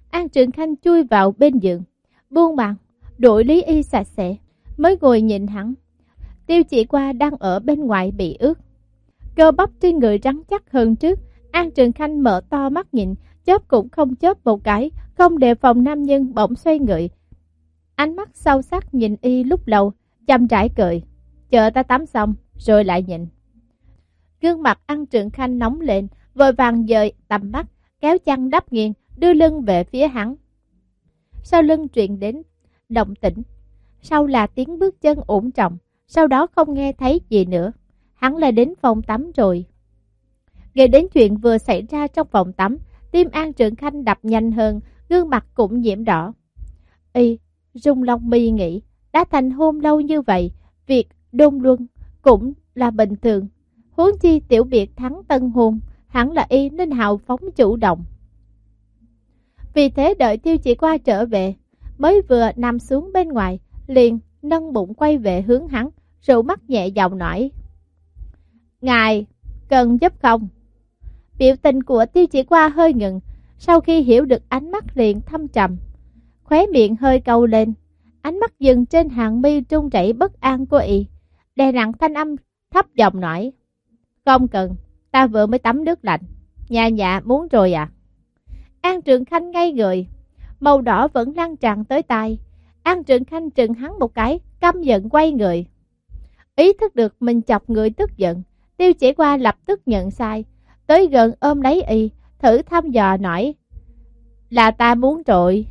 An Trường Khanh chui vào bên giường, buông màn, đổi lý y sạch sẽ, mới ngồi nhìn hắn. Tiêu Chỉ Qua đang ở bên ngoài bị ướt, cơ bắp trên người rắn chắc hơn trước. An Trường Khanh mở to mắt nhìn, chớp cũng không chớp một cái, không đề phòng nam nhân bỗng xoay người, ánh mắt sâu sắc nhìn y lúc lâu, chăm rãi cười, chờ ta tắm xong rồi lại nhìn. Gương mặt An Trường Khanh nóng lên, vội vàng dời tầm mắt, kéo chăn đắp nghiêng, đưa lưng về phía hắn. Sau lưng truyền đến động tĩnh, sau là tiếng bước chân ổn trọng, sau đó không nghe thấy gì nữa. Hắn lại đến phòng tắm rồi. Nghe đến chuyện vừa xảy ra trong phòng tắm, tim An Trường Khanh đập nhanh hơn, gương mặt cũng nhiễm đỏ. Y rung lông mi nghĩ, đã thành hôn lâu như vậy, việc đôn luân cũng là bình thường. Huống chi tiểu biệt thắng tân hôn, hẳn là y nên hào phóng chủ động. Vì thế đợi Tiêu Chỉ Qua trở về, mới vừa nằm xuống bên ngoài, liền nâng bụng quay về hướng hắn, rủ mắt nhẹ giọng nói: Ngài cần giúp không? Biểu tình của Tiêu Chỉ Qua hơi ngừng, sau khi hiểu được ánh mắt liền thâm trầm, khóe miệng hơi cau lên, ánh mắt dừng trên hàng mi trung chảy bất an của y, đè nặng thanh âm thấp giọng nói: Không cần, ta vừa mới tắm nước lạnh, nhà nhà muốn rồi à? An Trường Khanh ngây người, màu đỏ vẫn lan tràn tới tai. An Trường Khanh trừng hắn một cái, căm giận quay người. Ý thức được mình chọc người tức giận, Tiêu Chỉ Qua lập tức nhận sai, tới gần ôm lấy y, thử thăm dò nói: Là ta muốn rồi.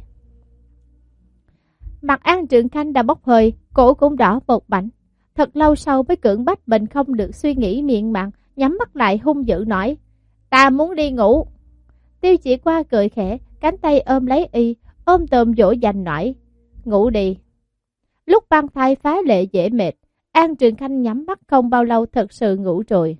Mặt An Trường Khanh đã bốc hơi, cổ cũng đỏ một mảnh. Thật lâu sau mới cưỡng bách mình không được suy nghĩ miệng mặn, nhắm mắt lại hung dữ nói: Ta muốn đi ngủ. Tiêu Chỉ Qua cười khẽ, cánh tay ôm lấy y, ôm tôm dỗ dành nói: Ngủ đi. Lúc băng thai phá lệ dễ mệt, An Trường Khanh nhắm mắt không bao lâu thật sự ngủ rồi.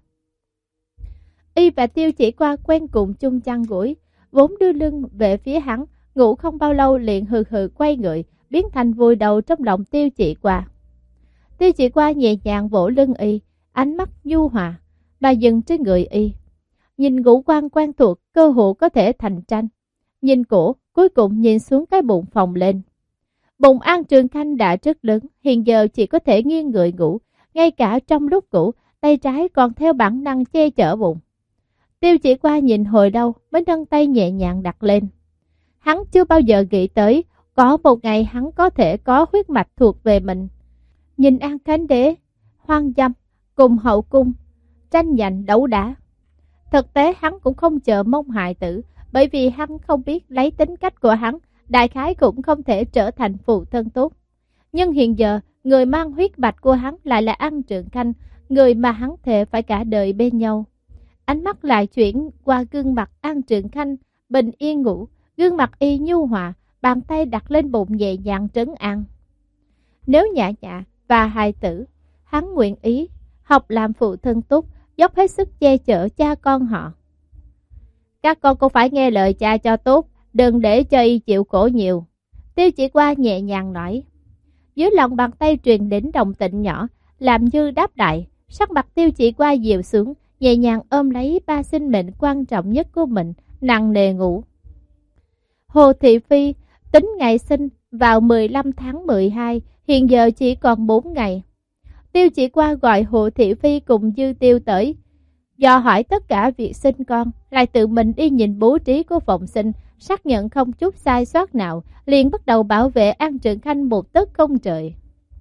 Y và Tiêu Chỉ Qua quen cùng chung chăn gối, vốn đưa lưng về phía hắn, ngủ không bao lâu liền hừ hừ quay người, biến thành vùi đầu trong lòng Tiêu Chỉ Qua. Tiêu Chỉ Qua nhẹ nhàng vỗ lưng y, ánh mắt nhu hòa mà dừng trên người y. Nhìn ngũ quan quen thuộc, cơ hồ có thể thành tranh. Nhìn cổ, cuối cùng nhìn xuống cái bụng phồng lên. Bụng An Trường Khanh đã rất lớn, hiện giờ chỉ có thể nghiêng người ngủ, ngay cả trong lúc ngủ, tay trái còn theo bản năng che chở bụng. Tiêu Chỉ Qua nhìn hồi lâu mới nâng tay nhẹ nhàng đặt lên. Hắn chưa bao giờ nghĩ tới, có một ngày hắn có thể có huyết mạch thuộc về mình. Nhìn An Khánh Đế, hoang dâm, cùng hậu cung, tranh giành đấu đá. Thực tế hắn cũng không chờ mong hài tử, bởi vì hắn không biết lấy tính cách của hắn, đại khái cũng không thể trở thành phụ thân tốt. Nhưng hiện giờ, người mang huyết mạch của hắn lại là An Trường Khanh, người mà hắn thề phải cả đời bên nhau. Ánh mắt lại chuyển qua gương mặt An Trường Khanh, bình yên ngủ, gương mặt y nhu hòa, bàn tay đặt lên bụng nhẹ nhàng trấn an. Nếu nhã nhã và hài tử, hắn nguyện ý học làm phụ thân tốt, dốc hết sức che chở cha con họ. Các con cũng phải nghe lời cha cho tốt, đừng để cho y chịu khổ nhiều. Tiêu Chỉ Qua nhẹ nhàng nói. Dưới lòng bàn tay truyền đến động tĩnh nhỏ, làm như đáp đại. Sắc mặt Tiêu Chỉ Qua dịu xuống, nhẹ nhàng ôm lấy ba sinh mệnh quan trọng nhất của mình, nặng nề ngủ. Hồ Thị Phi tính ngày sinh vào mười lăm tháng mười hai, hiện giờ chỉ còn bốn ngày. Tiêu Chỉ Qua gọi Hồ Thị Phi cùng Dư Tiêu tới, do hỏi tất cả việc sinh con, lại tự mình đi nhìn bố trí của phòng sinh, xác nhận không chút sai sót nào, liền bắt đầu bảo vệ An Trường Khanh một tấc không trời.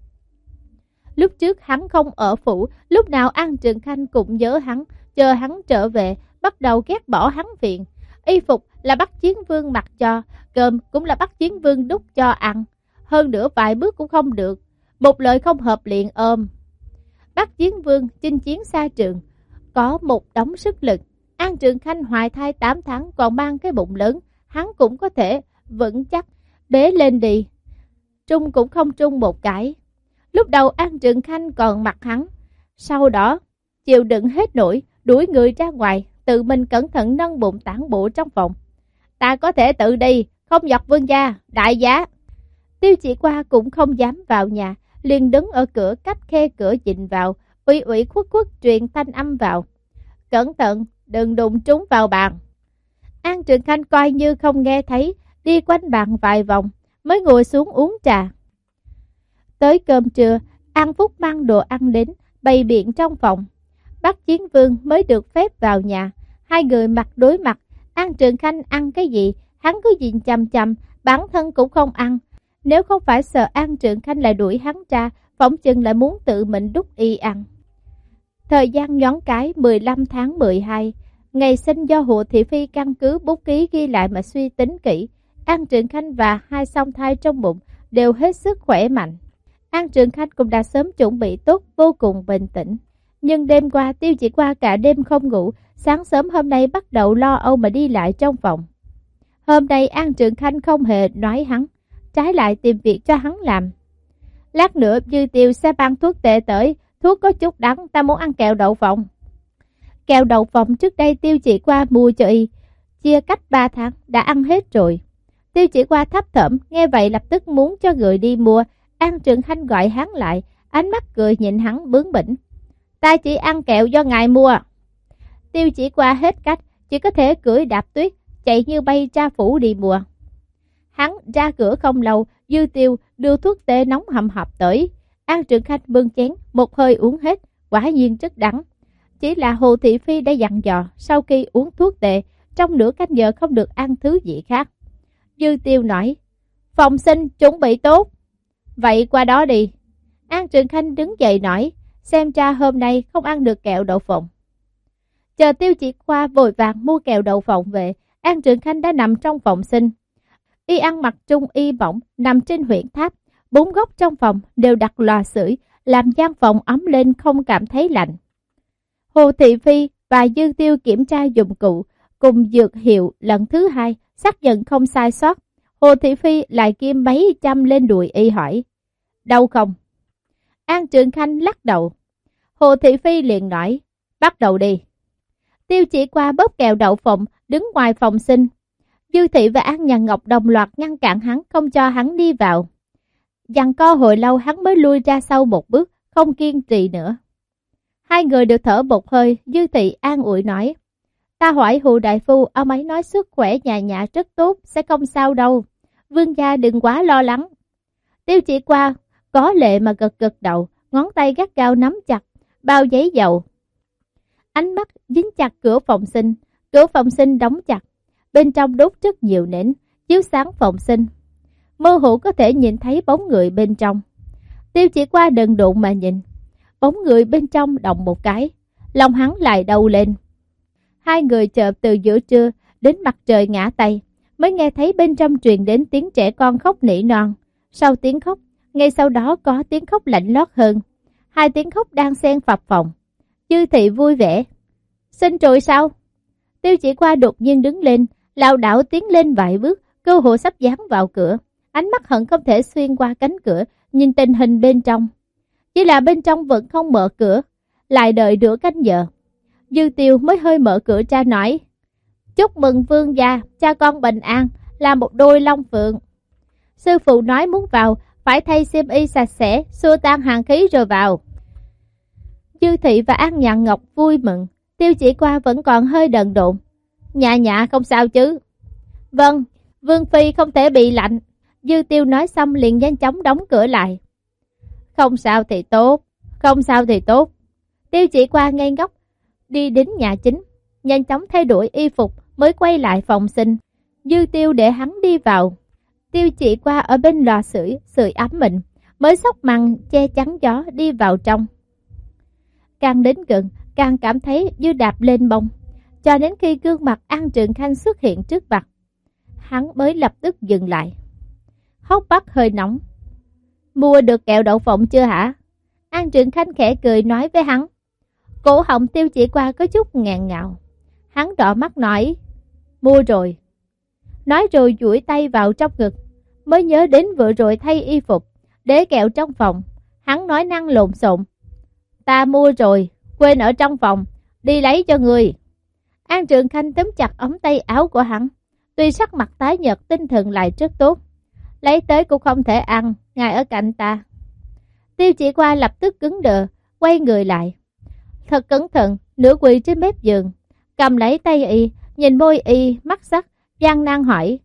Lúc trước hắn không ở phủ, lúc nào An Trường Khanh cũng nhớ hắn, chờ hắn trở về, bắt đầu ghét bỏ hắn phiền. Y phục là Bắc Chiến Vương mặc cho, cơm cũng là Bắc Chiến Vương đút cho ăn. Hơn nữa vài bước cũng không được, một lời không hợp liền ôm. Bắc Chiến Vương chinh chiến xa trường, có một đống sức lực. An Trường Khanh hoài thai tám tháng còn mang cái bụng lớn, hắn cũng có thể vững chắc bế lên đi. Trung cũng không trung một cái. Lúc đầu An Trường Khanh còn mặc hắn, sau đó chịu đựng hết nổi, đuổi người ra ngoài, tự mình cẩn thận nâng bụng tản bộ trong phòng. Ta có thể tự đi, không dọc vương gia, đại giá. Tiêu Chỉ Qua cũng không dám vào nhà, liền đứng ở cửa cách khe cửa nhìn vào, ủy ủy khuất khuất truyền thanh âm vào. Cẩn thận, đừng đụng trúng vào bàn. An Trường Khanh coi như không nghe thấy, đi quanh bàn vài vòng, mới ngồi xuống uống trà. Tới cơm trưa, An Phúc mang đồ ăn đến, bày biện trong phòng. Bắc Chiến Vương mới được phép vào nhà. Hai người mặt đối mặt. An Trường Khanh ăn cái gì, hắn cứ nhìn chằm chằm, bản thân cũng không ăn. Nếu không phải sợ An Trường Khanh lại đuổi hắn ra, phỏng chừng lại muốn tự mình đút y ăn. Thời gian nhoáng cái mười lăm tháng mười hai, ngày sinh do Hồ Thị Phi căn cứ bút ký ghi lại mà suy tính kỹ. An Trường Khanh và hai song thai trong bụng đều hết sức khỏe mạnh. An Trường Khanh cũng đã sớm chuẩn bị tốt, vô cùng bình tĩnh. Nhưng đêm qua Tiêu Chỉ Qua cả đêm không ngủ, sáng sớm hôm nay bắt đầu lo âu mà đi lại trong phòng. Hôm nay An Trường Khanh không hề nói hắn, trái lại tìm việc cho hắn làm. Lát nữa Dư Tiêu sẽ mang thuốc tệ tới, thuốc có chút đắng, ta muốn ăn kẹo đậu phộng. Kẹo đậu phộng trước đây Tiêu Chỉ Qua mua cho y, chia cách ba tháng, đã ăn hết rồi. Tiêu Chỉ Qua thấp thỏm, nghe vậy lập tức muốn cho người đi mua. An Trường Khanh gọi hắn lại, ánh mắt cười nhìn hắn bướng bỉnh. Ta chỉ ăn kẹo do ngài mua. Tiêu Chỉ Qua hết cách, chỉ có thể cưỡi đạp tuyết, chạy như bay ra phủ đi mua. Hắn ra cửa không lâu, Dư Tiêu đưa thuốc tê nóng hầm hập tới. An Trường Khanh bưng chén, một hơi uống hết, quả nhiên rất đắng. Chỉ là Hồ Thị Phi đã dặn dò, sau khi uống thuốc tê, trong nửa canh giờ không được ăn thứ gì khác. Dư Tiêu nói, phòng sinh chuẩn bị tốt. Vậy qua đó đi. An Trường Khanh đứng dậy nói, xem ra hôm nay không ăn được kẹo đậu phộng. Chờ Tiêu Chỉ Qua vội vàng mua kẹo đậu phộng về, An Trường Khanh đã nằm trong phòng sinh. Y ăn mặc trung y bỏng, nằm trên huyện tháp. Bốn góc trong phòng đều đặt lò sưởi, làm gian phòng ấm lên không cảm thấy lạnh. Hồ Thị Phi và Dư Tiêu kiểm tra dụng cụ cùng dược hiệu lần thứ hai, xác nhận không sai sót. Hồ Thị Phi lại kim mấy châm lên đùi y hỏi, đau không? An Trường Khanh lắc đầu. Hồ Thị Phi liền nói, bắt đầu đi. Tiêu Chỉ Qua bóp kẹo đậu phộng, đứng ngoài phòng sinh. Dư Thị và An Nhàn Ngọc đồng loạt ngăn cản hắn, không cho hắn đi vào. Giằng co hồi lâu hắn mới lui ra sau một bước, không kiên trì nữa. Hai người đều thở một hơi, Dư Thị an ủi nói, ta hỏi Hồ đại phu, ông ấy nói sức khỏe nhà nhà rất tốt, sẽ không sao đâu. Vương gia đừng quá lo lắng. Tiêu Chỉ Qua có lệ mà gật gật đầu, ngón tay gắt gao nắm chặt bao giấy dầu. Ánh mắt dính chặt cửa phòng sinh, cửa phòng sinh đóng chặt, bên trong đốt rất nhiều nến, chiếu sáng phòng sinh. Mơ hồ có thể nhìn thấy bóng người bên trong. Tiêu Chỉ Qua đần độn mà nhìn, bóng người bên trong động một cái, lòng hắn lại đau lên. Hai người chờ từ giữa trưa đến mặt trời ngã tây, mới nghe thấy bên trong truyền đến tiếng trẻ con khóc nỉ non. Sau tiếng khóc, ngay sau đó có tiếng khóc lạnh lót hơn. Hai tiếng khóc đang xen phập phồng. Dư Thị vui vẻ. Sinh rồi sao? Tiêu Chỉ Qua đột nhiên đứng lên, lảo đảo tiến lên vài bước, cơ hội sắp dán vào cửa. Ánh mắt hận không thể xuyên qua cánh cửa, nhìn tình hình bên trong. Chỉ là bên trong vẫn không mở cửa, lại đợi nửa canh giờ. Dư Tiêu mới hơi mở cửa ra nói, chúc mừng vương gia, cha con bình an, là một đôi long phượng. Sư phụ nói muốn vào, phải thay xiêm y sạch sẽ, xua tan hàn khí rồi vào. Dư Thị và An Nhàn Ngọc vui mừng, Tiêu Chỉ Qua vẫn còn hơi đần độn. Nhã nhã không sao chứ? Vâng, Vương Phi không thể bị lạnh. Dư Tiêu nói xong liền nhanh chóng đóng cửa lại. Không sao thì tốt, không sao thì tốt. Tiêu Chỉ Qua ngây ngốc, đi đến nhà chính, nhanh chóng thay đổi y phục mới quay lại phòng sinh. Dư Tiêu để hắn đi vào. Tiêu Chỉ Qua ở bên lò sưởi, sưởi ấm mình, mới xốc màn che chắn gió đi vào trong. Càng đến gần, càng cảm thấy như đạp lên bông, cho đến khi gương mặt An Trường Khanh xuất hiện trước mặt, hắn mới lập tức dừng lại. Hốc mắt hơi nóng. Mua được kẹo đậu phộng chưa hả? An Trường Khanh khẽ cười nói với hắn. Cổ họng Tiêu Chỉ Qua có chút ngàn ngào. Hắn đỏ mắt nói, mua rồi. Nói rồi duỗi tay vào trong ngực, mới nhớ đến vừa rồi thay y phục, để kẹo trong phòng. Hắn nói năng lộn xộn, ta mua rồi, quên ở trong phòng, đi lấy cho người. An Trường Khanh túm chặt ống tay áo của hắn, tuy sắc mặt tái nhợt, tinh thần lại rất tốt. Lấy tới cũng không thể ăn, ngài ở cạnh ta. Tiêu Chỉ Qua lập tức cứng đờ, quay người lại. Thật cẩn thận, nửa quỳ trên mép giường, cầm lấy tay y, nhìn môi y, mắt sắc, gian nan hỏi,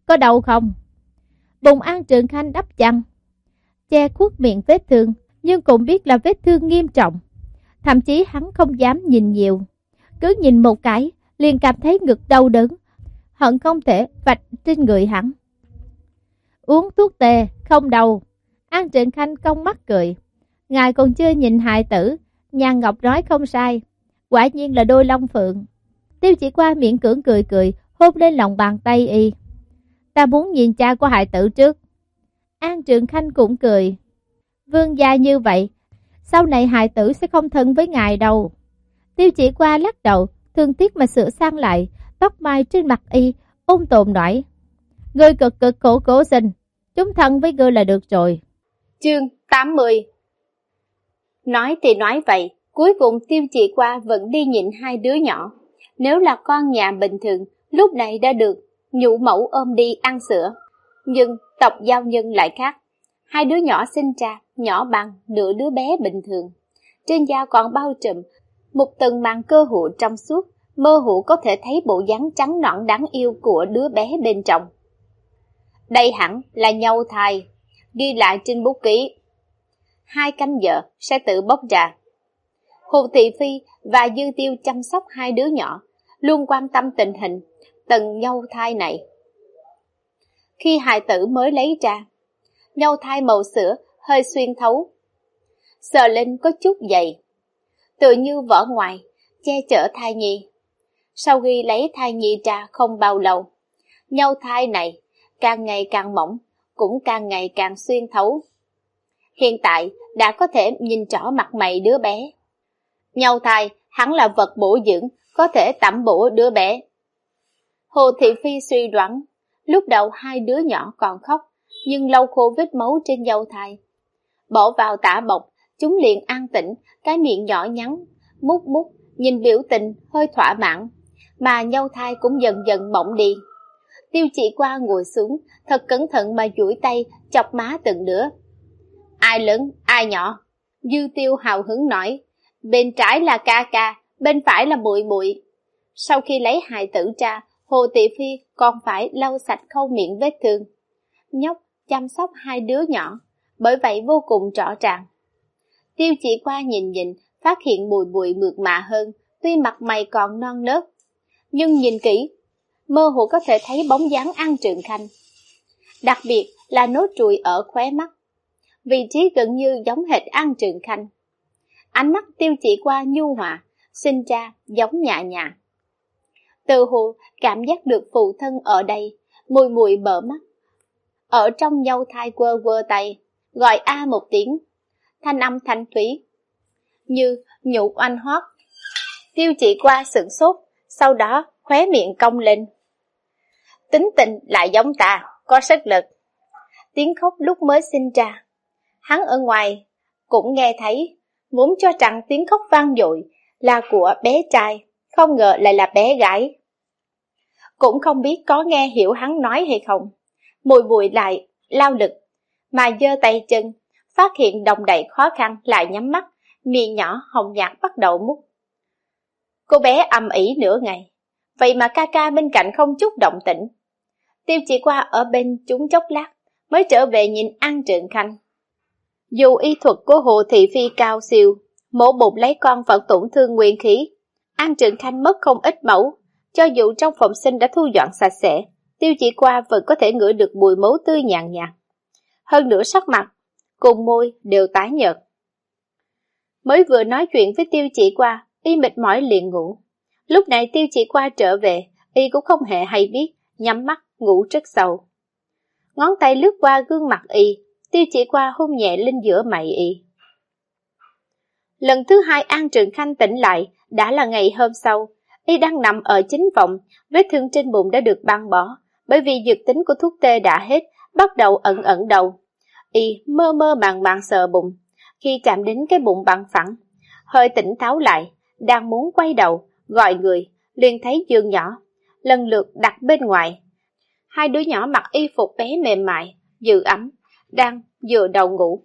có đau không? Bụng An Trường Khanh đắp chăn, che khuất miệng vết thương, nhưng cũng biết là vết thương nghiêm trọng. Thậm chí hắn không dám nhìn nhiều, cứ nhìn một cái liền cảm thấy ngực đau đớn, hận không thể vạch trên người hắn. Uống thuốc tê không đau. An Trường Khanh cong mắt cười. Ngài còn chưa nhìn hài tử, Nhan Ngọc nói không sai, quả nhiên là đôi long phượng. Tiêu Chỉ Qua miễn cưỡng cười cười, hôn lên lòng bàn tay y. Ta muốn nhìn cha của hài tử trước. An Trường Khanh cũng cười. Vương gia như vậy, sau này hài tử sẽ không thân với ngài đâu. Tiêu Chỉ Qua lắc đầu, thương tiếc mà sửa sang lại tóc mai trên mặt y, ôn tồn nói: Ngươi cực cực khổ khổ sinh, chúng thân với ngươi là được rồi. Chương tám mươi. Nói thì nói vậy, cuối cùng Tiêu Chỉ Qua vẫn đi nhịn hai đứa nhỏ. Nếu là con nhà bình thường, lúc này đã được nhũ mẫu ôm đi ăn sữa. Nhưng tộc giao nhân lại khác. Hai đứa nhỏ sinh ra, nhỏ bằng nửa đứa bé bình thường. Trên da còn bao trùm một tầng màng cơ hụ trong suốt, mơ hồ có thể thấy bộ dáng trắng nõn đáng yêu của đứa bé bên trong. Đây hẳn là nhau thai, ghi lại trên bút ký. Hai canh giờ sẽ tự bốc ra. Hồ Thị Phi và Dư Tiêu chăm sóc hai đứa nhỏ, luôn quan tâm tình hình tầng nhau thai này. Khi hài tử mới lấy ra, nhau thai màu sữa hơi xuyên thấu, sờ lên có chút dày, tựa như vỏ ngoài che chở thai nhi. Sau khi lấy thai nhi ra không bao lâu, nhau thai này càng ngày càng mỏng, cũng càng ngày càng xuyên thấu. Hiện tại đã có thể nhìn rõ mặt mày đứa bé. Nhau thai hẳn là vật bổ dưỡng, có thể tẩm bổ đứa bé. Hồ Thị Phi suy đoán, lúc đầu hai đứa nhỏ còn khóc, nhưng lau khô vết máu trên nhau thai, bỏ vào tã bọc, chúng liền an tĩnh, cái miệng nhỏ nhắn, mút mút, nhìn biểu tình hơi thỏa mãn, mà nhau thai cũng dần dần mỏng đi. Tiêu Chỉ Qua ngồi xuống, thật cẩn thận mà duỗi tay chọc má từng đứa. Ai lớn, ai nhỏ? Dư Tiêu hào hứng nói, bên trái là ca ca, bên phải là muội muội. Sau khi lấy hài tử ra, Hồ Thị Phi còn phải lau sạch khâu miệng vết thương. Nhóc chăm sóc hai đứa nhỏ, bởi vậy vô cùng rõ ràng. Tiêu Chỉ Qua nhìn nhìn, phát hiện Mùi Mùi mượt mà hơn, tuy mặt mày còn non nớt, nhưng nhìn kỹ, mơ hồ có thể thấy bóng dáng An Trường Khanh. Đặc biệt là nốt ruồi ở khóe mắt, vị trí gần như giống hệt An Trường Khanh. Ánh mắt Tiêu Chỉ Qua nhu hòa, sinh ra giống nhã nhã. Từ hồ cảm giác được phụ thân ở đây, Mùi Mùi bở mắt, ở trong nhau thai quơ quơ tay, gọi a một tiếng, thanh âm thanh thúy, như nhũ oanh hót. Tiêu Chỉ Qua sửng sốt, sau đó khóe miệng cong lên. Tính tình lại giống ta, có sức lực. Tiếng khóc lúc mới sinh ra, hắn ở ngoài cũng nghe thấy, vốn cho rằng tiếng khóc vang dội là của bé trai, không ngờ lại là bé gái. Cũng không biết có nghe hiểu hắn nói hay không. Mùi Mùi lại lao lực, mà giơ tay chân, phát hiện đồng đậy khó khăn lại nhắm mắt, miệng nhỏ hồng nhạt bắt đầu mút. Cô bé ầm ĩ nửa ngày, vậy mà ca ca bên cạnh không chút động tĩnh. Tiêu Chỉ Qua ở bên chúng chốc lát, mới trở về nhìn An Trường Khanh. Dù y thuật của Hồ Thị Phi cao siêu, mổ bụng lấy con vẫn tổn thương nguyên khí, An Trường Khanh mất không ít mẫu. Cho dù trong phòng sinh đã thu dọn sạch sẽ, Tiêu Chỉ Qua vẫn có thể ngửi được mùi máu tươi nhàn nhạt. Hơn nữa sắc mặt cùng môi đều tái nhợt. Mới vừa nói chuyện với Tiêu Chỉ Qua, y mệt mỏi liền ngủ. Lúc này Tiêu Chỉ Qua trở về, y cũng không hề hay biết, nhắm mắt ngủ rất sâu. Ngón tay lướt qua gương mặt y, Tiêu Chỉ Qua hôn nhẹ lên giữa mày y. Lần thứ hai An Trường Khanh tỉnh lại đã là ngày hôm sau. Y đang nằm ở chính phòng, vết thương trên bụng đã được băng bỏ, bởi vì dược tính của thuốc tê đã hết, bắt đầu ẩn ẩn đầu. Y mơ mơ màng màng sờ bụng, khi chạm đến cái bụng bằng phẳng, hơi tỉnh táo lại, đang muốn quay đầu, gọi người, liền thấy giường nhỏ, lần lượt đặt bên ngoài. Hai đứa nhỏ mặc y phục bé mềm mại, giữ ấm, đang dựa đầu ngủ.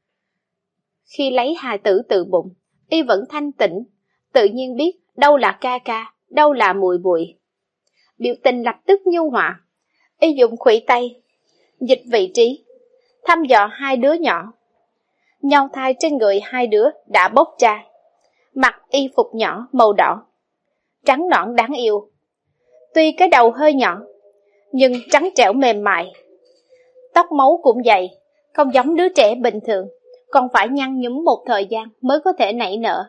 Khi lấy hài tử từ bụng, y vẫn thanh tĩnh, tự nhiên biết đâu là ca ca, đâu là Mùi Mùi. Biểu tình lập tức nhu hòa, Y dùng khuỷu tay dịch vị trí, thăm dò hai đứa nhỏ. Nhau thai trên người hai đứa đã bốc ra, mặc y phục nhỏ màu đỏ, trắng nõn đáng yêu. Tuy cái đầu hơi nhỏ, nhưng trắng trẻo mềm mại. Tóc máu cũng dày, không giống đứa trẻ bình thường, còn phải nhăn nhúm một thời gian mới có thể nảy nở.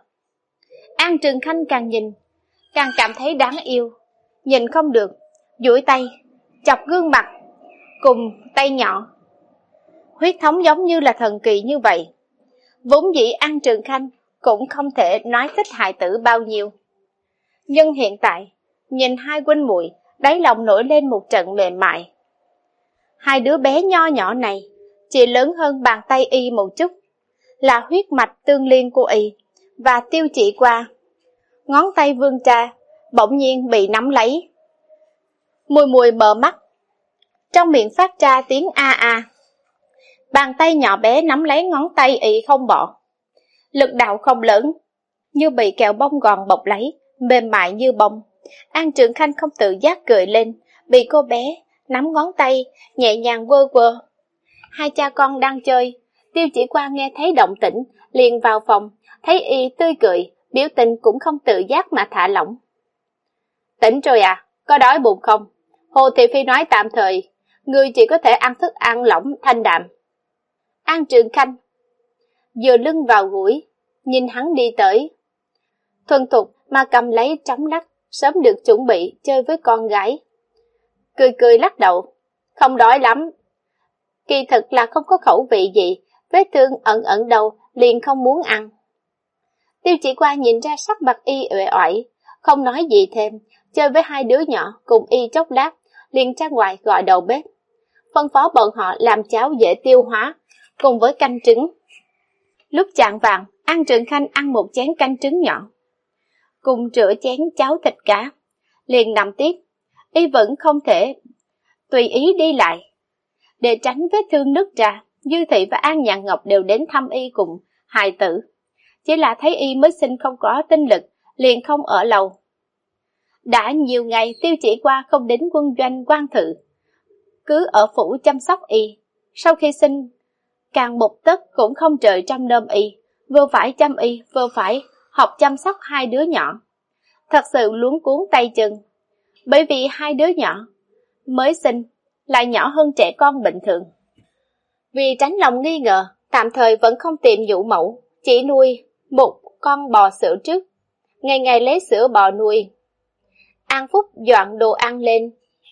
An Trường Khanh càng nhìn, càng cảm thấy đáng yêu, nhìn không được, duỗi tay, chọc gương mặt, cùng tay nhỏ. Huyết thống giống như là thần kỳ như vậy. Vốn dĩ An Trường Khanh cũng không thể nói thích hài tử bao nhiêu. Nhưng hiện tại, nhìn hai huynh muội, đáy lòng nổi lên một trận mềm mại. Hai đứa bé nho nhỏ này chỉ lớn hơn bàn tay y một chút, là huyết mạch tương liên của y và Tiêu Chỉ Qua. Ngón tay vươn ra, bỗng nhiên bị nắm lấy. Mùi mùi mở mắt, trong miệng phát ra tiếng a a. Bàn tay nhỏ bé nắm lấy ngón tay y không bỏ. Lực đạo không lớn, như bị kẹo bông gòn bọc lấy, mềm mại như bông. An Trường Khanh không tự giác cười lên, bị cô bé nắm ngón tay, nhẹ nhàng quơ quơ. Hai cha con đang chơi, Tiêu Chỉ Qua nghe thấy động tĩnh, liền vào phòng, thấy y tươi cười, biểu tình cũng không tự giác mà thả lỏng. Tỉnh rồi à, có đói bụng không? Hồ Thị Phi nói tạm thời, ngươi chỉ có thể ăn thức ăn lỏng thanh đạm. An Trường Khanh vừa lưng vào gũi, nhìn hắn đi tới. Thuần thục mà cầm lấy trống lắc, sớm được chuẩn bị chơi với con gái. Cười cười lắc đầu, không đói lắm. Kỳ thực là không có khẩu vị gì, vết thương ẩn ẩn đầu liền không muốn ăn. Tiêu Chỉ Qua nhìn ra sắc mặt y uể oải, không nói gì thêm, chơi với hai đứa nhỏ cùng y chốc lát, liền ra ngoài gọi đầu bếp. Phân phó bọn họ làm cháo dễ tiêu hóa, cùng với canh trứng. Lúc chạng vạng, An Trường Khanh ăn một chén canh trứng nhỏ, cùng rửa chén cháo thịt cá, liền nằm tiếp. Y vẫn không thể tùy ý đi lại. Để tránh vết thương nứt ra, Dư Thị và An Nhạn Ngọc đều đến thăm y cùng hài tử. Chỉ là thấy y mới sinh không có tinh lực, liền không ở lâu. Đã nhiều ngày Tiêu Chỉ Qua không đến quân doanh quan thự, cứ ở phủ chăm sóc y. Sau khi sinh, càng một tấc cũng không rời trong nôm y, vừa phải chăm y, vừa phải học chăm sóc hai đứa nhỏ. Thật sự luống cuống tay chân, bởi vì hai đứa nhỏ mới sinh lại nhỏ hơn trẻ con bình thường. Vì tránh lòng nghi ngờ, tạm thời vẫn không tìm nhũ mẫu, chỉ nuôi một con bò sữa trước, ngày ngày lấy sữa bò nuôi. An Phúc dọn đồ ăn lên,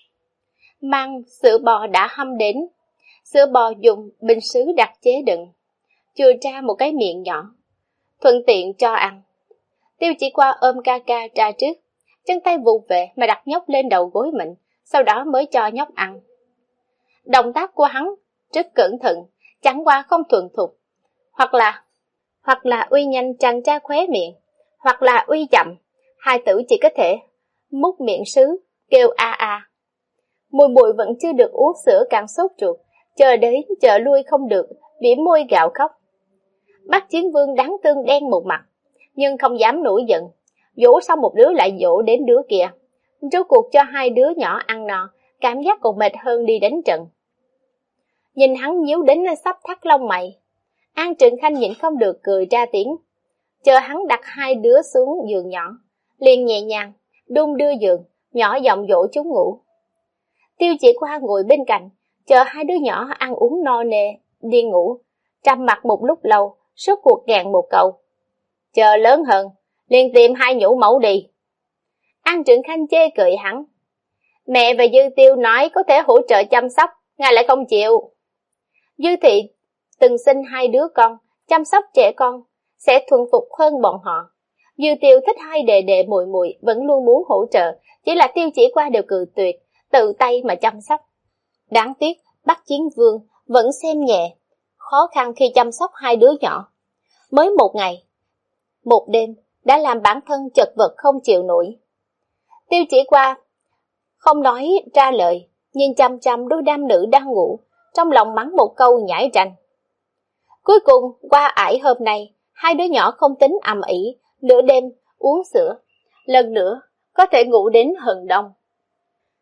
mang sữa bò đã hâm đến. Sữa bò dùng bình sứ đặc chế đựng, chừa ra một cái miệng nhỏ, thuận tiện cho ăn. Tiêu Chỉ Qua ôm ca ca ra trước, chân tay vụng về mà đặt nhóc lên đầu gối mình, sau đó mới cho nhóc ăn. Động tác của hắn rất cẩn thận, chẳng qua không thuần thục, hoặc là hoặc là uy nhanh tràn ra khóe miệng, hoặc là uy chậm, hai tử chỉ có thể mút miệng sứ, kêu a a. Mùi mùi vẫn chưa được uống sữa càng sốt ruột, chờ đến chờ lui không được, bỉm môi gạo khóc. Bác Chiến Vương đáng thương đen một mặt, nhưng không dám nổi giận, dỗ xong một đứa lại dỗ đến đứa kia. Rốt cuộc cho hai đứa nhỏ ăn no, cảm giác còn mệt hơn đi đánh trận. Nhìn hắn nhíu đến sắp thắt lông mày, An Trường Khanh nhịn không được cười ra tiếng. Chờ hắn đặt hai đứa xuống giường nhỏ, liền nhẹ nhàng đung đưa giường, nhỏ giọng dỗ chúng ngủ. Tiêu Chỉ Qua ngồi bên cạnh, chờ hai đứa nhỏ ăn uống no nê, đi ngủ, trầm mặc một lúc lâu, suốt cuộc gàn một câu. Chờ lớn hơn, liền tìm hai nhũ mẫu đi. An Trường Khanh chê cười hắn. Mẹ và Dư Tiêu nói có thể hỗ trợ chăm sóc, ngài lại không chịu. Dư Thị từng sinh hai đứa con, chăm sóc trẻ con, sẽ thuần phục hơn bọn họ. Dư Tiêu thích hai đệ đệ muội muội, vẫn luôn muốn hỗ trợ, chỉ là Tiêu Chỉ Qua đều cự tuyệt, tự tay mà chăm sóc. Đáng tiếc, Bắc Chiến Vương vẫn xem nhẹ, khó khăn khi chăm sóc hai đứa nhỏ. Mới một ngày, một đêm, đã làm bản thân chật vật không chịu nổi. Tiêu Chỉ Qua không nói ra lời, nhìn chăm chăm đôi nam nữ đang ngủ, trong lòng mắng một câu nhảy rành. Cuối cùng, qua ải hôm nay, hai đứa nhỏ không tính ầm ĩ, nửa đêm uống sữa, lần nữa có thể ngủ đến hừng đông.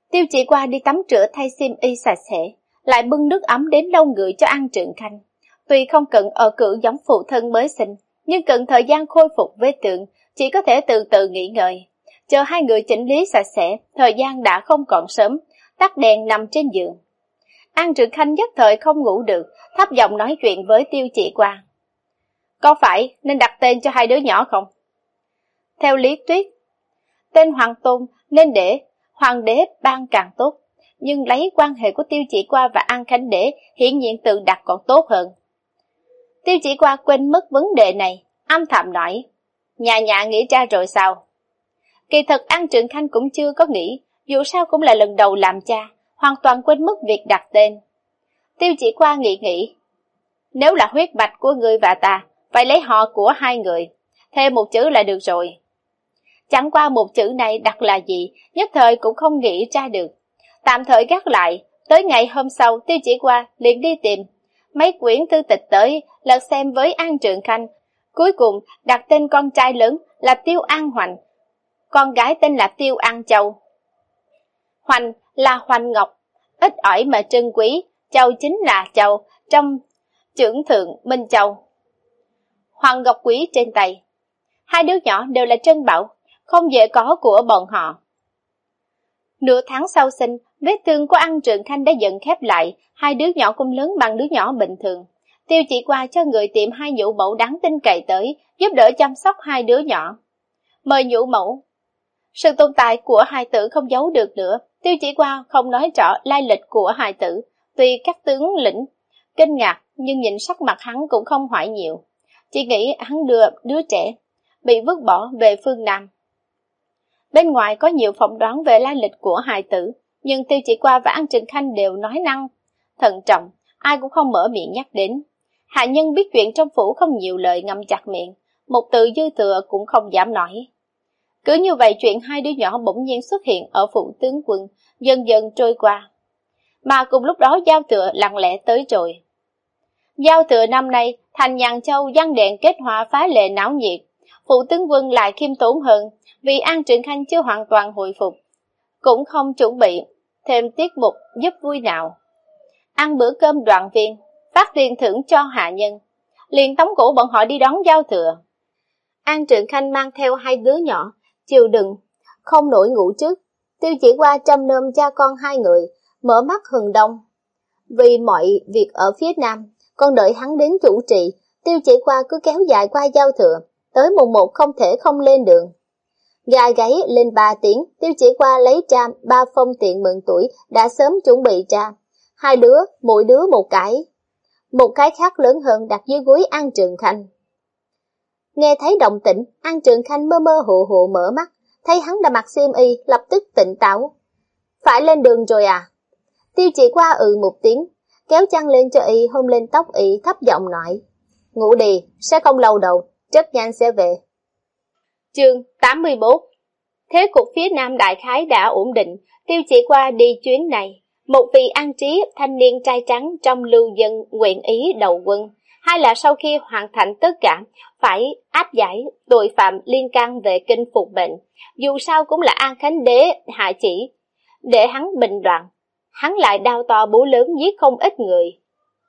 Tiêu Chỉ Qua đi tắm rửa thay xiêm y sạch sẽ, lại bưng nước ấm đến lau người cho An Trượng Khanh. Tuy không cần ở cữ giống phụ thân mới sinh, nhưng cần thời gian khôi phục vết thương, chỉ có thể từ từ nghỉ ngơi. Chờ hai người chỉnh lý sạch sẽ, thời gian đã không còn sớm, tắt đèn nằm trên giường. An Trượng Khanh nhất thời không ngủ được, thấp giọng nói chuyện với Tiêu Chỉ Qua. Có phải nên đặt tên cho hai đứa nhỏ không? Theo lý thuyết, tên Hoàng Tôn nên để Hoàng đế ban càng tốt, nhưng lấy quan hệ của Tiêu Chỉ Qua và An Khánh Đế hiển nhiên tự đặt còn tốt hơn. Tiêu Chỉ Qua quên mất vấn đề này, âm thầm nói, nhà nhà nghĩ ra rồi sao? Kỳ thật An Trượng Khanh cũng chưa có nghĩ, dù sao cũng là lần đầu làm cha, hoàn toàn quên mất việc đặt tên. Tiêu Chỉ Qua nghĩ nghĩ, nếu là huyết mạch của ngươi và ta, phải lấy họ của hai người, thêm một chữ là được rồi. Chẳng qua một chữ này đặt là gì, nhất thời cũng không nghĩ ra được. Tạm thời gác lại, tới ngày hôm sau Tiêu Chỉ Qua liền đi tìm mấy quyển thư tịch tới, lật xem với An Trượng Khanh. Cuối cùng đặt tên con trai lớn là Tiêu An Hoành, con gái tên là Tiêu An Châu. Hoành là Hoành Ngọc, ít ỏi mà trân quý, Châu chính là Châu, trong trưởng thượng Minh Châu. Hoàng Ngọc Quý trên tay. Hai đứa nhỏ đều là trân bảo, không dễ có của bọn họ. Nửa tháng sau sinh, vết thương của An Trượng Khanh đã dần khép lại, hai đứa nhỏ cũng lớn bằng đứa nhỏ bình thường. Tiêu Chỉ Qua cho người tìm hai nhũ mẫu đáng tin cậy tới, giúp đỡ chăm sóc hai đứa nhỏ. Mời nhũ mẫu. Sự tồn tại của hài tử không giấu được nữa, Tiêu Chỉ Qua không nói rõ lai lịch của hài tử, tuy các tướng lĩnh kinh ngạc nhưng nhìn sắc mặt hắn cũng không hỏi nhiều, chỉ nghĩ hắn đưa đứa trẻ bị vứt bỏ về phương Nam. Bên ngoài có nhiều phỏng đoán về lai lịch của hài tử, nhưng Tiêu Chỉ Qua và An Trượng Khanh đều nói năng thận trọng, ai cũng không mở miệng nhắc đến. Hạ nhân biết chuyện trong phủ không nhiều lời ngậm chặt miệng, một từ dư thừa cũng không dám nói. Cứ như vậy chuyện hai đứa nhỏ bỗng nhiên xuất hiện ở phủ tướng quân, dần dần trôi qua. Mà cùng lúc đó giao thừa lặng lẽ tới rồi. Giao thừa năm nay, thành Nhàn Châu giăng đèn kết hoa phá lệ náo nhiệt, phủ tướng quân lại khiêm tốn hơn, vì An Trượng Khanh chưa hoàn toàn hồi phục, cũng không chuẩn bị thêm tiết mục giúp vui nào. Ăn bữa cơm đoàn viên, phát tiền thưởng cho hạ nhân, liền tống cổ bọn họ đi đón giao thừa. An Trượng Khanh mang theo hai đứa nhỏ, chịu đựng, không nổi ngủ trước. Tiêu Chỉ Qua trầm nơm cha con hai người, mở mắt hừng đông. Vì mọi việc ở phía Nam, còn đợi hắn đến chủ trì, Tiêu Chỉ Qua cứ kéo dài qua giao thừa, tới mùng một không thể không lên đường. Gà gáy lên ba tiếng, Tiêu Chỉ Qua lấy ra ba phong tiện mừng tuổi đã sớm chuẩn bị ra. Hai đứa, mỗi đứa một cái. Một cái khác lớn hơn đặt dưới gối An Trượng Khanh. Nghe thấy động tĩnh, An Trượng Khanh mơ mơ hồ hồ mở mắt, thấy hắn đã mặc xiêm y, lập tức tỉnh táo. Phải lên đường rồi à? Tiêu Chỉ Qua ừ một tiếng, kéo chăn lên cho y, hôn lên tóc y, thấp giọng nói. Ngủ đi, sẽ không lâu đâu, rất nhanh sẽ về. Chương tám mươi mốt. Thế cục phía Nam đại khái đã ổn định, Tiêu Chỉ Qua đi chuyến này. Một vị an trí thanh niên trai trắng trong lưu dân nguyện ý đầu quân, hay là sau khi hoàn thành tất cả, phải áp giải tội phạm liên can về kinh phục bệnh. Dù sao cũng là An Khánh Đế hạ chỉ, để hắn bình đoạn, hắn lại đao to búa lớn giết không ít người,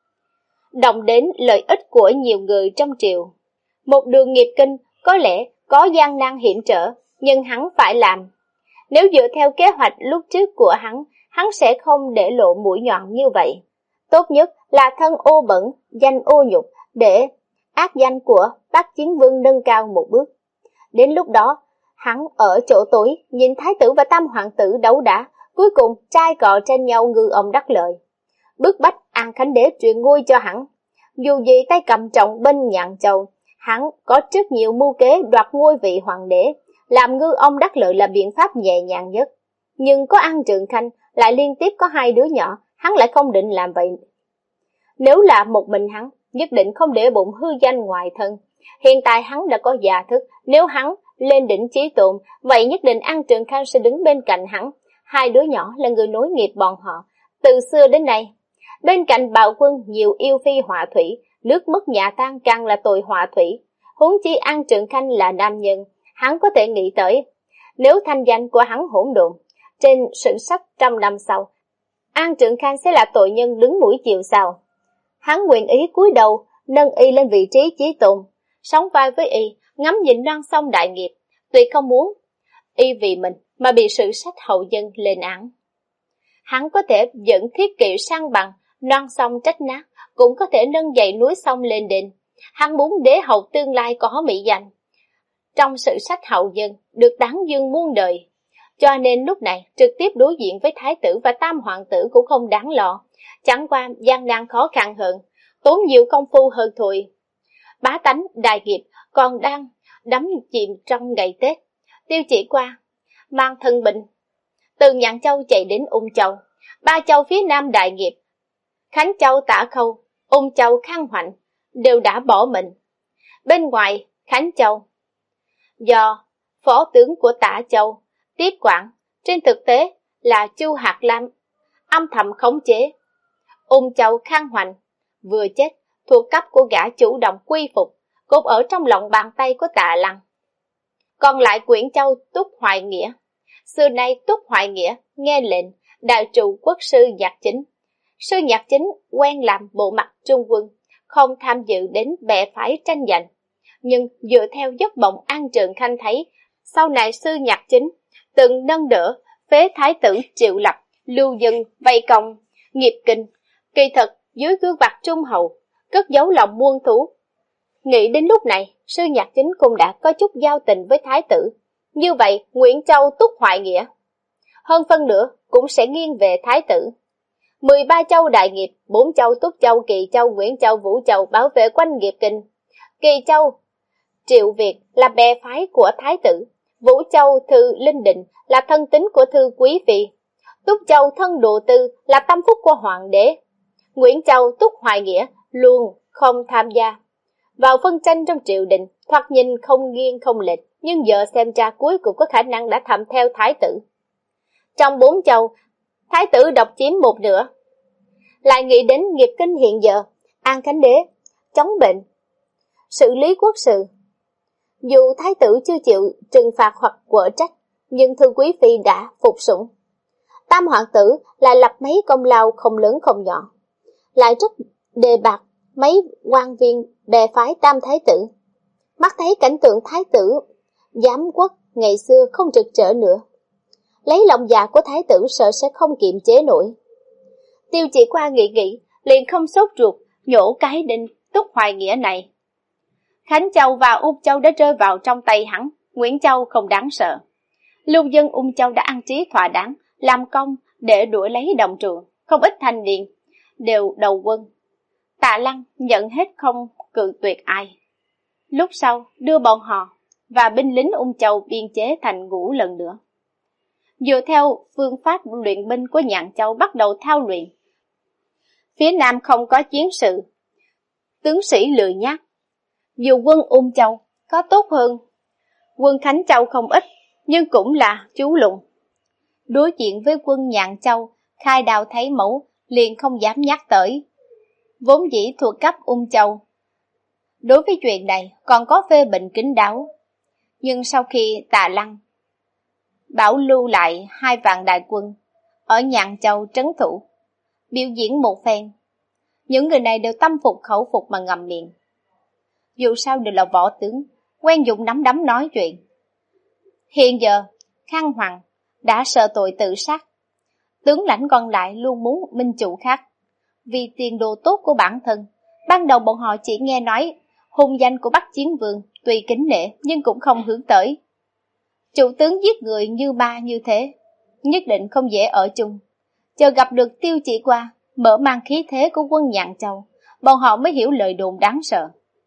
động đến lợi ích của nhiều người trong triều. Một đường nghiệp kinh có lẽ có gian nan hiểm trở, nhưng hắn phải làm. Nếu dựa theo kế hoạch lúc trước của hắn, hắn sẽ không để lộ mũi nhọn như vậy. Tốt nhất là thân ô bẩn, danh ô nhục, để ác danh của Bắc Chiến Vương nâng cao một bước. Đến lúc đó, hắn ở chỗ tối nhìn thái tử và tam hoàng tử đấu đá, cuối cùng trai cọ tranh nhau ngư ông đắc lợi. Bức bách An Khánh Đế truyền ngôi cho hắn. Dù gì tay cầm trọng bên Nhạn Châu, hắn có rất nhiều mưu kế đoạt ngôi vị hoàng đế, làm ngư ông đắc lợi là biện pháp nhẹ nhàng nhất. Nhưng có An Trượng Khanh, lại liên tiếp có hai đứa nhỏ, hắn lại không định làm vậy. Nếu là một mình hắn, nhất định không để bụng hư danh ngoài thân. Hiện tại hắn đã có già thức, nếu hắn lên đỉnh chí tụng, vậy nhất định An Trượng Khanh sẽ đứng bên cạnh hắn. Hai đứa nhỏ là người nối nghiệp bọn họ, từ xưa đến nay. Bên cạnh bạo quân nhiều yêu phi họa thủy, nước mất nhà tan càng là tội họa thủy. Huống chi An Trượng Khanh là nam nhân, hắn có thể nghĩ tới, nếu thanh danh của hắn hỗn độn, trên sử sách trăm năm sau, An Trượng Khanh sẽ là tội nhân đứng mũi chịu sào. Hắn nguyện ý cúi đầu, nâng y lên vị trí chí tôn, sống vai với y, ngắm nhìn non sông đại nghiệp, tuyệt không muốn y vì mình mà bị sử sách hậu dân lên án. Hắn có thể dẫn thiết kỵ sang bằng, non sông trách nát, cũng có thể nâng dậy núi sông lên đền. Hắn muốn đế hậu tương lai có mỹ danh trong sử sách hậu dân, được đáng dương muôn đời. Cho nên lúc này trực tiếp đối diện với thái tử và tam hoàng tử cũng không đáng lo, chẳng qua gian nan khó khăn hơn, tốn nhiều công phu hơn thôi. Bá tánh đại nghiệp còn đang đắm chìm trong ngày Tết. Tiêu Chỉ Qua mang thân binh từ Nhạn Châu chạy đến Ung Châu, ba châu phía nam đại nghiệp, Khánh Châu, Tả Khâu, Ung Châu, Khang Hoạnh đều đã bỏ mình. Bên ngoài Khánh Châu do phó tướng của Tả Châu tiếp quản, trên thực tế là Chu Hạt Lam âm thầm khống chế. Ung Châu, Khang Hoạnh vừa chết, thuộc cấp của gã chủ động quy phục, cột ở trong lòng bàn tay của Tạ Lăng. Còn lại Quyển Châu Túc Hoài Nghĩa, xưa nay Túc Hoài Nghĩa nghe lệnh đại trụ quốc sư Nhạc Chính. Sư Nhạc Chính quen làm bộ mặt trung quân, không tham dự đến bè phái tranh giành. Nhưng dựa theo giấc mộng An Trượng Khanh thấy, sau này sư Nhạc Chính từng nâng đỡ phế thái tử Triệu Lập, lưu dân vây công nghiệp kinh, kỳ thật dưới gương mặt trung hậu cất giấu lòng muôn thú. Nghĩ đến lúc này, sư Nhạc Chính cũng đã có chút giao tình với thái tử. Như vậy, Nguyễn Châu Túc Hoài Nghĩa hơn phân nữa cũng sẽ nghiêng về thái tử. mười ba châu đại nghiệp, bốn châu Túc Châu, Kỳ Châu, Nguyễn Châu, Vũ Châu bảo vệ quanh nghiệp kinh. Kỳ Châu, Triệu Việt là bè phái của thái tử. Vũ Châu, Thư Linh Định là thân tín của Thư Quý Phi. Túc Châu, Thân Độ Tư là tâm phúc của hoàng đế. Nguyễn Châu, Túc Hoài Nghĩa luôn không tham gia vào phân tranh trong triều đình, thoạt nhìn không nghiêng không lệch, nhưng giờ xem ra cuối cùng có khả năng đã thầm theo thái tử. Trong bốn châu, thái tử độc chiếm một nửa. Lại nghĩ đến nghiệp kinh hiện giờ, An Khánh Đế chống bệnh, xử lý quốc sự. Dù thái tử chưa chịu trừng phạt hoặc quở trách, nhưng Thư Quý Phi đã phục sủng. Tam hoàng tử lại lập mấy công lao không lớn không nhỏ, lại rất đề bạt mấy quan viên bè phái tam thái tử. Mắt thấy cảnh tượng thái tử giám quốc ngày xưa không rực rỡ nữa, lấy lòng dạ của thái tử sợ sẽ không kiềm chế nổi. Tiêu Chỉ Qua nghĩ nghĩ, liền không sốt ruột nhổ cái đinh Túc Hoài Nghĩa này. Khánh Châu và Ung Châu đã rơi vào trong tay hắn, Nguyễn Châu không đáng sợ. Lưu dân Ung Châu đã ăn trí thỏa đáng, làm công để đuổi lấy đồng trượng, không ít thanh niên đều đầu quân. Tạ Lăng nhận hết không cự tuyệt ai. Lúc sau đưa bọn họ và binh lính Ung Châu biên chế thành ngũ lần nữa. Dựa theo phương pháp luyện binh của Nhạn Châu bắt đầu thao luyện. Phía Nam không có chiến sự, tướng sĩ lười nhác. Dù quân Ung Châu có tốt hơn quân Khánh Châu không ít, nhưng cũng là chú lụng. Đối diện với quân Nhạn Châu, khai đào thấy mẫu liền không dám nhắc tới. Vốn dĩ thuộc cấp Ung Châu, đối với chuyện này còn có phê bình kín đáo. Nhưng sau khi Tạ Lăng bảo lưu lại hai vạn đại quân ở Nhạn Châu trấn thủ, biểu diễn một phen, những người này đều tâm phục khẩu phục mà ngậm miệng. Dù sao đều là võ tướng, quen dùng nắm đấm nói chuyện. Hiện giờ, Khang Hoàng đã sợ tội tự sát. Tướng lãnh còn lại luôn muốn minh chủ khác. Vì tiền đồ tốt của bản thân, ban đầu bọn họ chỉ nghe nói hung danh của Bắc Chiến Vương, tuy kính nể nhưng cũng không hướng tới. Chủ tướng giết người như ma như thế, nhất định không dễ ở chung. Chờ gặp được Tiêu Chỉ Qua, mở mang khí thế của quân Nhạn Châu, bọn họ mới hiểu lời đồn đáng sợ.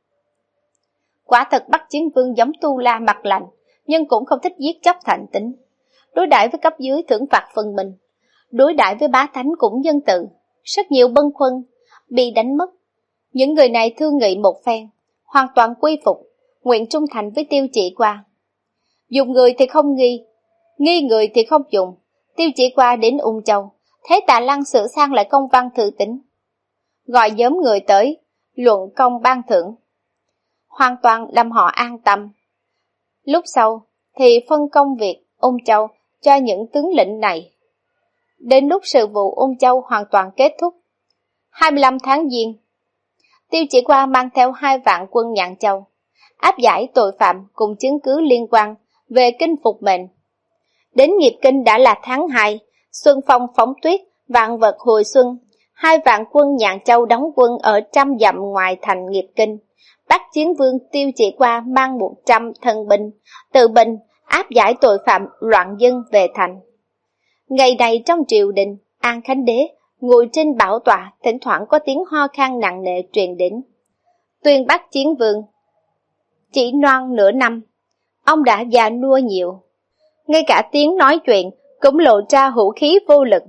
Quả thật Bắc Chiến Vương giống Tu La mặt lạnh, nhưng cũng không thích giết chóc thành tính. Đối đãi với cấp dưới thưởng phạt phân minh, đối đãi với bá thánh cũng nhân từ. Rất nhiều bâng khuâng bị đánh mất. Những người này thương nghị một phen, hoàn toàn quy phục, nguyện trung thành với Tiêu Chỉ Qua. Dùng người thì không nghi, nghi người thì không dùng. Tiêu Chỉ Qua đến Ung Châu, thấy Tạ Lăng sửa sang lại công văn thư tín, gọi nhóm người tới, luận công ban thưởng, hoàn toàn làm họ an tâm. Lúc sau thì phân công việc Ung Châu cho những tướng lĩnh này. Đến lúc sự vụ Ung Châu hoàn toàn kết thúc, hai mươi lăm tháng Giêng, Tiêu Chỉ Qua mang theo hai vạn quân Nhạn Châu, áp giải tội phạm cùng chứng cứ liên quan về kinh phục mệnh. Đến nghiệp kinh đã là tháng hai, xuân phong phóng tuyết, vạn vật hồi xuân, hai vạn quân Nhạn Châu đóng quân ở trăm dặm ngoài thành nghiệp kinh. Bắc Chiến Vương Tiêu Chỉ Qua mang một trăm thân binh, tự binh áp giải tội phạm loạn dân về thành. Ngày này trong triều đình, An Khánh Đế ngồi trên bảo tọa, thỉnh thoảng có tiếng ho khan nặng nề truyền đến. Tuyên Bắc Chiến Vương chỉ non nửa năm, ông đã già nua nhiều, ngay cả tiếng nói chuyện cũng lộ ra hữu khí vô lực.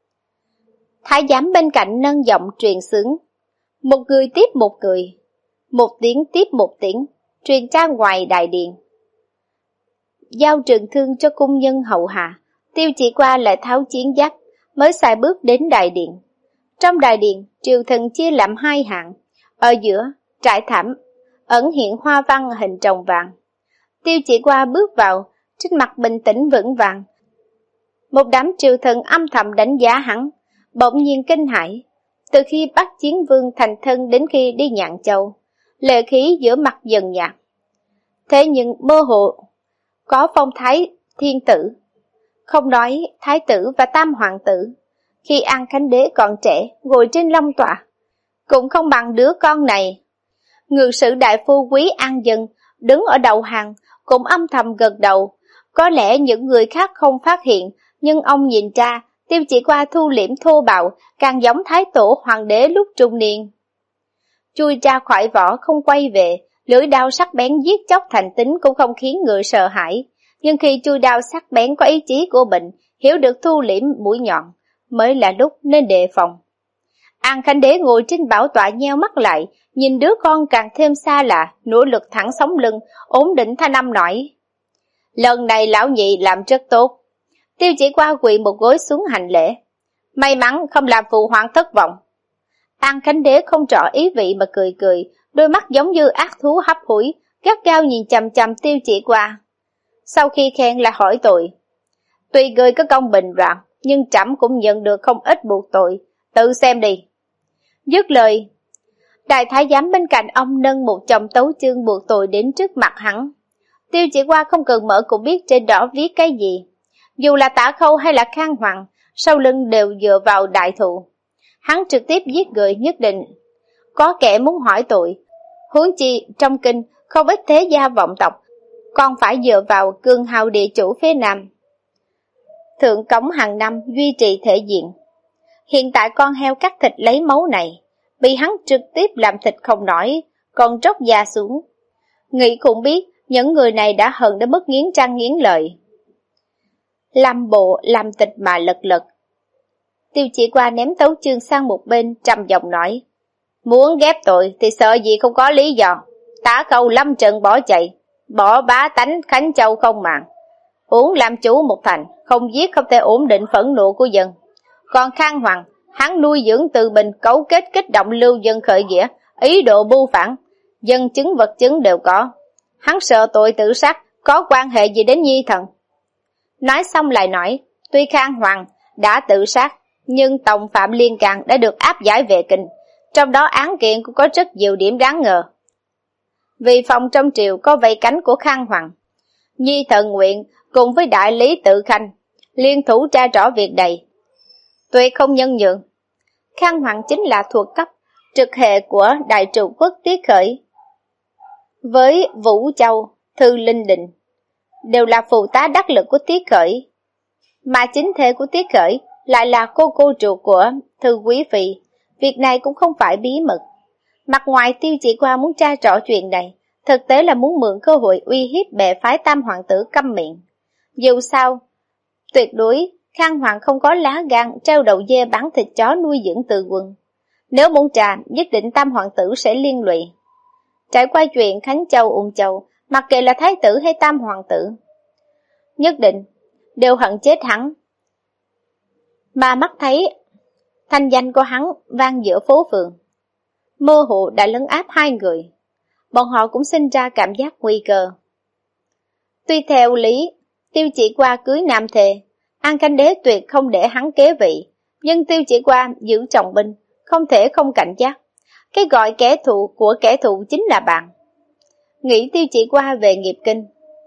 Thái giám bên cạnh nâng giọng truyền xướng, một người tiếp một người, một tiếng tiếp một tiếng, truyền ra ngoài đại điện. Giao trường thương cho cung nhân hậu hạ, Tiêu Chỉ Qua lại tháo chiến giáp, mới xài bước đến đại điện. Trong đại điện, triều thần chia làm hai hạng, ở giữa, trải thảm, ẩn hiện hoa văn hình trồng vàng. Tiêu Chỉ Qua bước vào, trên mặt bình tĩnh vững vàng. Một đám triều thần âm thầm đánh giá hắn, bỗng nhiên kinh hãi. Từ khi Bắc Chiến Vương thành thân đến khi đi Nhạn Châu, lệ khí giữa mặt dần nhạt. Thế nhưng mơ hồ có phong thái thiên tử, không nói thái tử và tam hoàng tử. Khi An Khánh Đế còn trẻ, ngồi trên long tọa, cũng không bằng đứa con này. Ngự sử đại phu Quý An Dân đứng ở đầu hàng, cũng âm thầm gật đầu. Có lẽ những người khác không phát hiện, nhưng ông nhìn ra Tiêu Chỉ Qua thu liễm thô bạo, càng giống thái tổ hoàng đế lúc trung niên. Chui ra khỏi vỏ không quay về, lưỡi đao sắc bén giết chóc thành tính cũng không khiến người sợ hãi. Nhưng khi chui đao sắc bén có ý chí của mình, hiểu được thu liễm mũi nhọn, mới là lúc nên đề phòng. An Khánh Đế ngồi trên bảo tọa nheo mắt lại, nhìn đứa con càng thêm xa lạ, nỗ lực thẳng sống lưng, ổn định thanh âm nói. Lần này lão nhị làm rất tốt. Tiêu Chỉ Qua quỳ một gối xuống hành lễ. May mắn không làm phụ hoàng thất vọng. An Khánh Đế không rõ ý vị mà cười cười, đôi mắt giống như ác thú hấp hủi, gắt gao nhìn chằm chằm Tiêu Chỉ Qua. Sau khi khen là hỏi tội. Tuy người có công bình loạn, nhưng trẫm cũng nhận được không ít buộc tội, tự xem đi. Dứt lời, đại thái giám bên cạnh ông nâng một chồng tấu chương buộc tội đến trước mặt hắn. Tiêu Chỉ Qua không cần mở cũng biết trên đó viết cái gì. Dù là Tả Khâu hay là Khang Hoàng, sau lưng đều dựa vào đại thụ. Hắn trực tiếp giết người nhất định. Có kẻ muốn hỏi tội. Huống chi trong kinh không ít thế gia vọng tộc, còn phải dựa vào cương hào địa chủ phía Nam. Thượng cống hàng năm duy trì thể diện. Hiện tại con heo cắt thịt lấy máu này, bị hắn trực tiếp làm thịt không nổi, còn tróc da xuống. Nghĩ cũng biết, những người này đã hận đến mức nghiến răng nghiến lợi. Làm bộ, làm tịch mà lật lật. Tiêu Chỉ Qua ném tấu chương sang một bên, trầm giọng nói. Muốn ghép tội thì sợ gì không có lý do. Tả Khâu lâm trận bỏ chạy, bỏ bá tánh Khánh Châu không màng. Uống làm chủ một thành, không giết không thể ổn định phẫn nộ của dân. Còn Khang Hoàng, hắn nuôi dưỡng từ bình, cấu kết kích động lưu dân khởi nghĩa, ý đồ mưu phản, dân chứng vật chứng đều có. Hắn sợ tội tự sát, có quan hệ gì đến nhi thần. Nói xong lại nói, tuy Khang Hoàng đã tự sát, nhưng tòng phạm liên can đã được áp giải về kinh, trong đó án kiện cũng có rất nhiều điểm đáng ngờ. Vì phòng trong triều có vây cánh của Khang Hoàng, nhi thần nguyện cùng với đại lý Tự Khanh liên thủ tra rõ việc này, tuyệt không nhân nhượng. Khang Hoàng chính là thuộc cấp trực hệ của đại trụ quốc Tiết Khởi, với Vũ Châu, Thư Linh Định đều là phụ tá đắc lực của Tiết Khởi, mà chính thể của Tiết Khởi lại là cô cô ruột của Thư Quý Phi. Việc này cũng không phải bí mật. Mặt ngoài Tiêu Chỉ Qua muốn tra rõ chuyện này, thực tế là muốn mượn cơ hội uy hiếp bè phái tam hoàng tử câm miệng. Dù sao, tuyệt đối Khang Hoàng không có lá gan treo đầu dê bán thịt chó nuôi dưỡng Từ Quân. Nếu muốn trà, nhất định tam hoàng tử sẽ liên lụy. Trải qua chuyện Khánh Châu, Ung Châu, mặc kệ là thái tử hay tam hoàng tử, nhất định đều hận chết hắn. Mà mắt thấy thanh danh của hắn vang giữa phố phường, mơ hồ đã lấn áp hai người, bọn họ cũng sinh ra cảm giác nguy cơ. Tuy theo lý, Tiêu Chỉ Qua cưới nam thề, An Khánh Đế tuyệt không để hắn kế vị, nhưng Tiêu Chỉ Qua giữ trọng binh, không thể không cảnh giác. Cái gọi kẻ thù của kẻ thù chính là bạn. Nghĩ Tiêu Chỉ Qua về nghiệp kinh.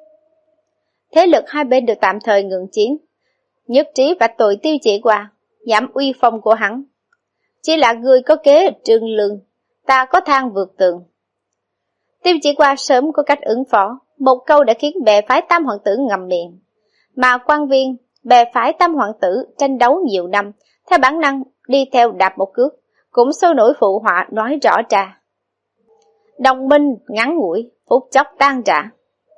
Thế lực hai bên được tạm thời ngừng chiến, nhất trí vạch tội Tiêu Chỉ Qua, giảm uy phong của hắn. Chỉ là người có kế trương lương, ta có thang vượt tường. Tiêu Chỉ Qua sớm có cách ứng phó, một câu đã khiến bè phái Tam Hoàng tử ngậm miệng. Mà quan viên, bè phái Tam Hoàng tử tranh đấu nhiều năm, theo bản năng đi theo đạp một cước, cũng sôi nổi phụ họa nói rõ ra. Đồng minh ngắn ngủi, phút chốc tan rã.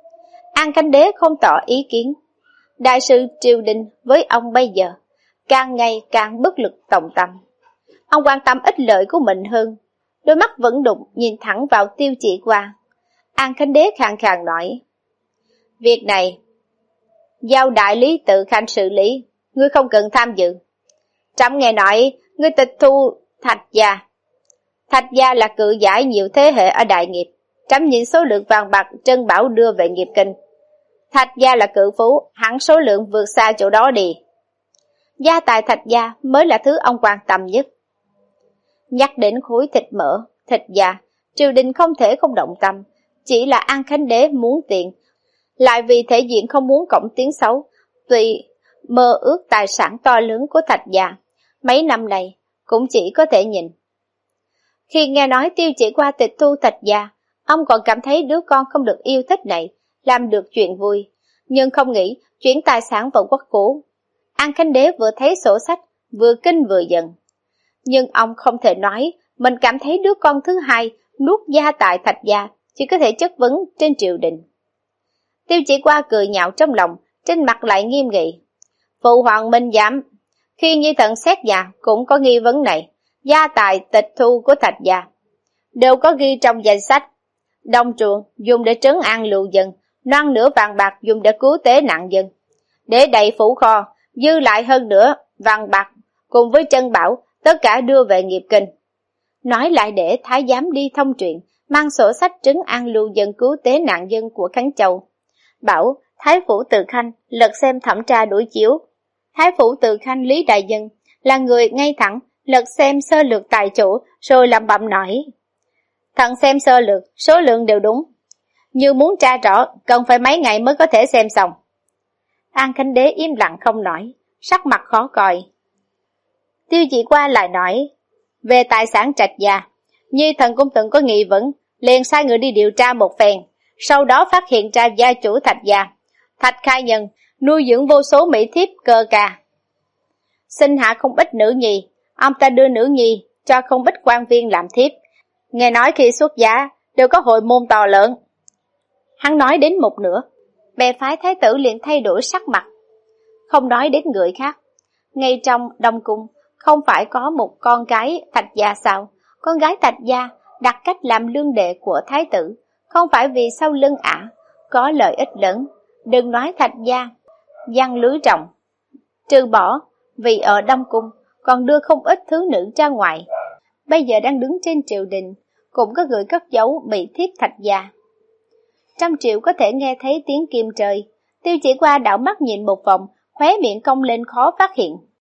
An Khánh Đế không tỏ ý kiến. Đại sự triều đình với ông bây giờ, càng ngày càng bất lực tòng tâm. Ông quan tâm ích lợi của mình hơn, đôi mắt vẫn đục nhìn thẳng vào Tiêu Chỉ Qua. An Khánh Đế khàn khàn nói, việc này, giao đại lý tự khanh xử lý, ngươi không cần tham dự. Trẫm nghe nói, ngươi tịch thu Thạch Gia. Thạch Gia là cự giải nhiều thế hệ ở Đại Nghiệp, trẫm nhìn số lượng vàng bạc Trân Bảo đưa về nghiệp kinh. Thạch Gia là cự phú, hẳn số lượng vượt xa chỗ đó đi. Gia tài Thạch Gia mới là thứ ông quan tâm nhất. Nhắc đến khối thịt mỡ, thịt da, triều đình không thể không động tâm, chỉ là An Khánh Đế muốn tiền, lại vì thể diện không muốn cộng tiếng xấu, tuy mơ ước tài sản to lớn của Thạch Gia, mấy năm này cũng chỉ có thể nhìn. Khi nghe nói Tiêu Chỉ Qua tịch thu Thạch Gia, ông còn cảm thấy đứa con không được yêu thích này làm được chuyện vui, nhưng không nghĩ chuyển tài sản vào quốc cố. An Khánh Đế vừa thấy sổ sách, vừa kinh vừa giận. Nhưng ông không thể nói mình cảm thấy đứa con thứ hai nuốt gia tại Thạch Gia, chỉ có thể chất vấn trên triều đình. Tiêu Chỉ Qua cười nhạo trong lòng, trên mặt lại nghiêm nghị. Phụ hoàng minh giảm, khi Nhi thần xét nhà cũng có nghi vấn này, gia tài tịch thu của Thạch Gia đều có ghi trong danh sách. Đồng ruộng dùng để trấn an lưu dân, non nửa vàng bạc dùng để cứu tế nạn dân. Để đầy phủ kho, dư lại hơn nữa vàng bạc cùng với trân bảo, tất cả đưa về nghiệp kinh. Nói lại để thái giám đi thông truyền, mang sổ sách trấn an lưu dân cứu tế nạn dân của Khánh Châu. Bảo Thái Phủ Từ Khanh lật xem thẩm tra đối chiếu. Thái Phủ Từ Khanh Lý Đại Dân là người ngay thẳng, lật xem sơ lược tại chỗ rồi lẩm bẩm nói. Thần xem sơ lược, số lượng đều đúng. Như muốn tra rõ, cần phải mấy ngày mới có thể xem xong. An Khánh Đế im lặng không nói, sắc mặt khó coi. Tiêu Chỉ Qua lại nói, về tài sản Trạch Gia, Nhi thần cũng từng có nghi vấn, liền sai người đi điều tra một phen, sau đó phát hiện ra gia chủ Thạch Gia. Thạch khai nhân nuôi dưỡng vô số mỹ thiếp cơ ca, sinh hạ không ít nữ nhi, ông ta đưa nữ nhi cho không ít quan viên làm thiếp. Nghe nói khi xuất giá đều có hội môn to lớn. Hắn nói đến một nửa, bè phái thái tử liền thay đổi sắc mặt. Không nói đến người khác, ngay trong Đông Cung không phải có một con gái Thạch Gia sao? Con gái Thạch Gia đặt cách làm lương đệ của thái tử, không phải vì sau lưng ả có lợi ích lớn. Đừng nói Thạch Gia giăng lưới rộng, trừ bỏ vì ở Đông Cung còn đưa không ít thứ nữ ra ngoài. Bây giờ đang đứng trên triều đình, cũng có người cất giấu mỹ thiếp Thạch Gia. Trăm triệu có thể nghe thấy tiếng kim trời. Tiêu Chỉ Qua đảo mắt nhìn một vòng, khóe miệng cong lên khó phát hiện.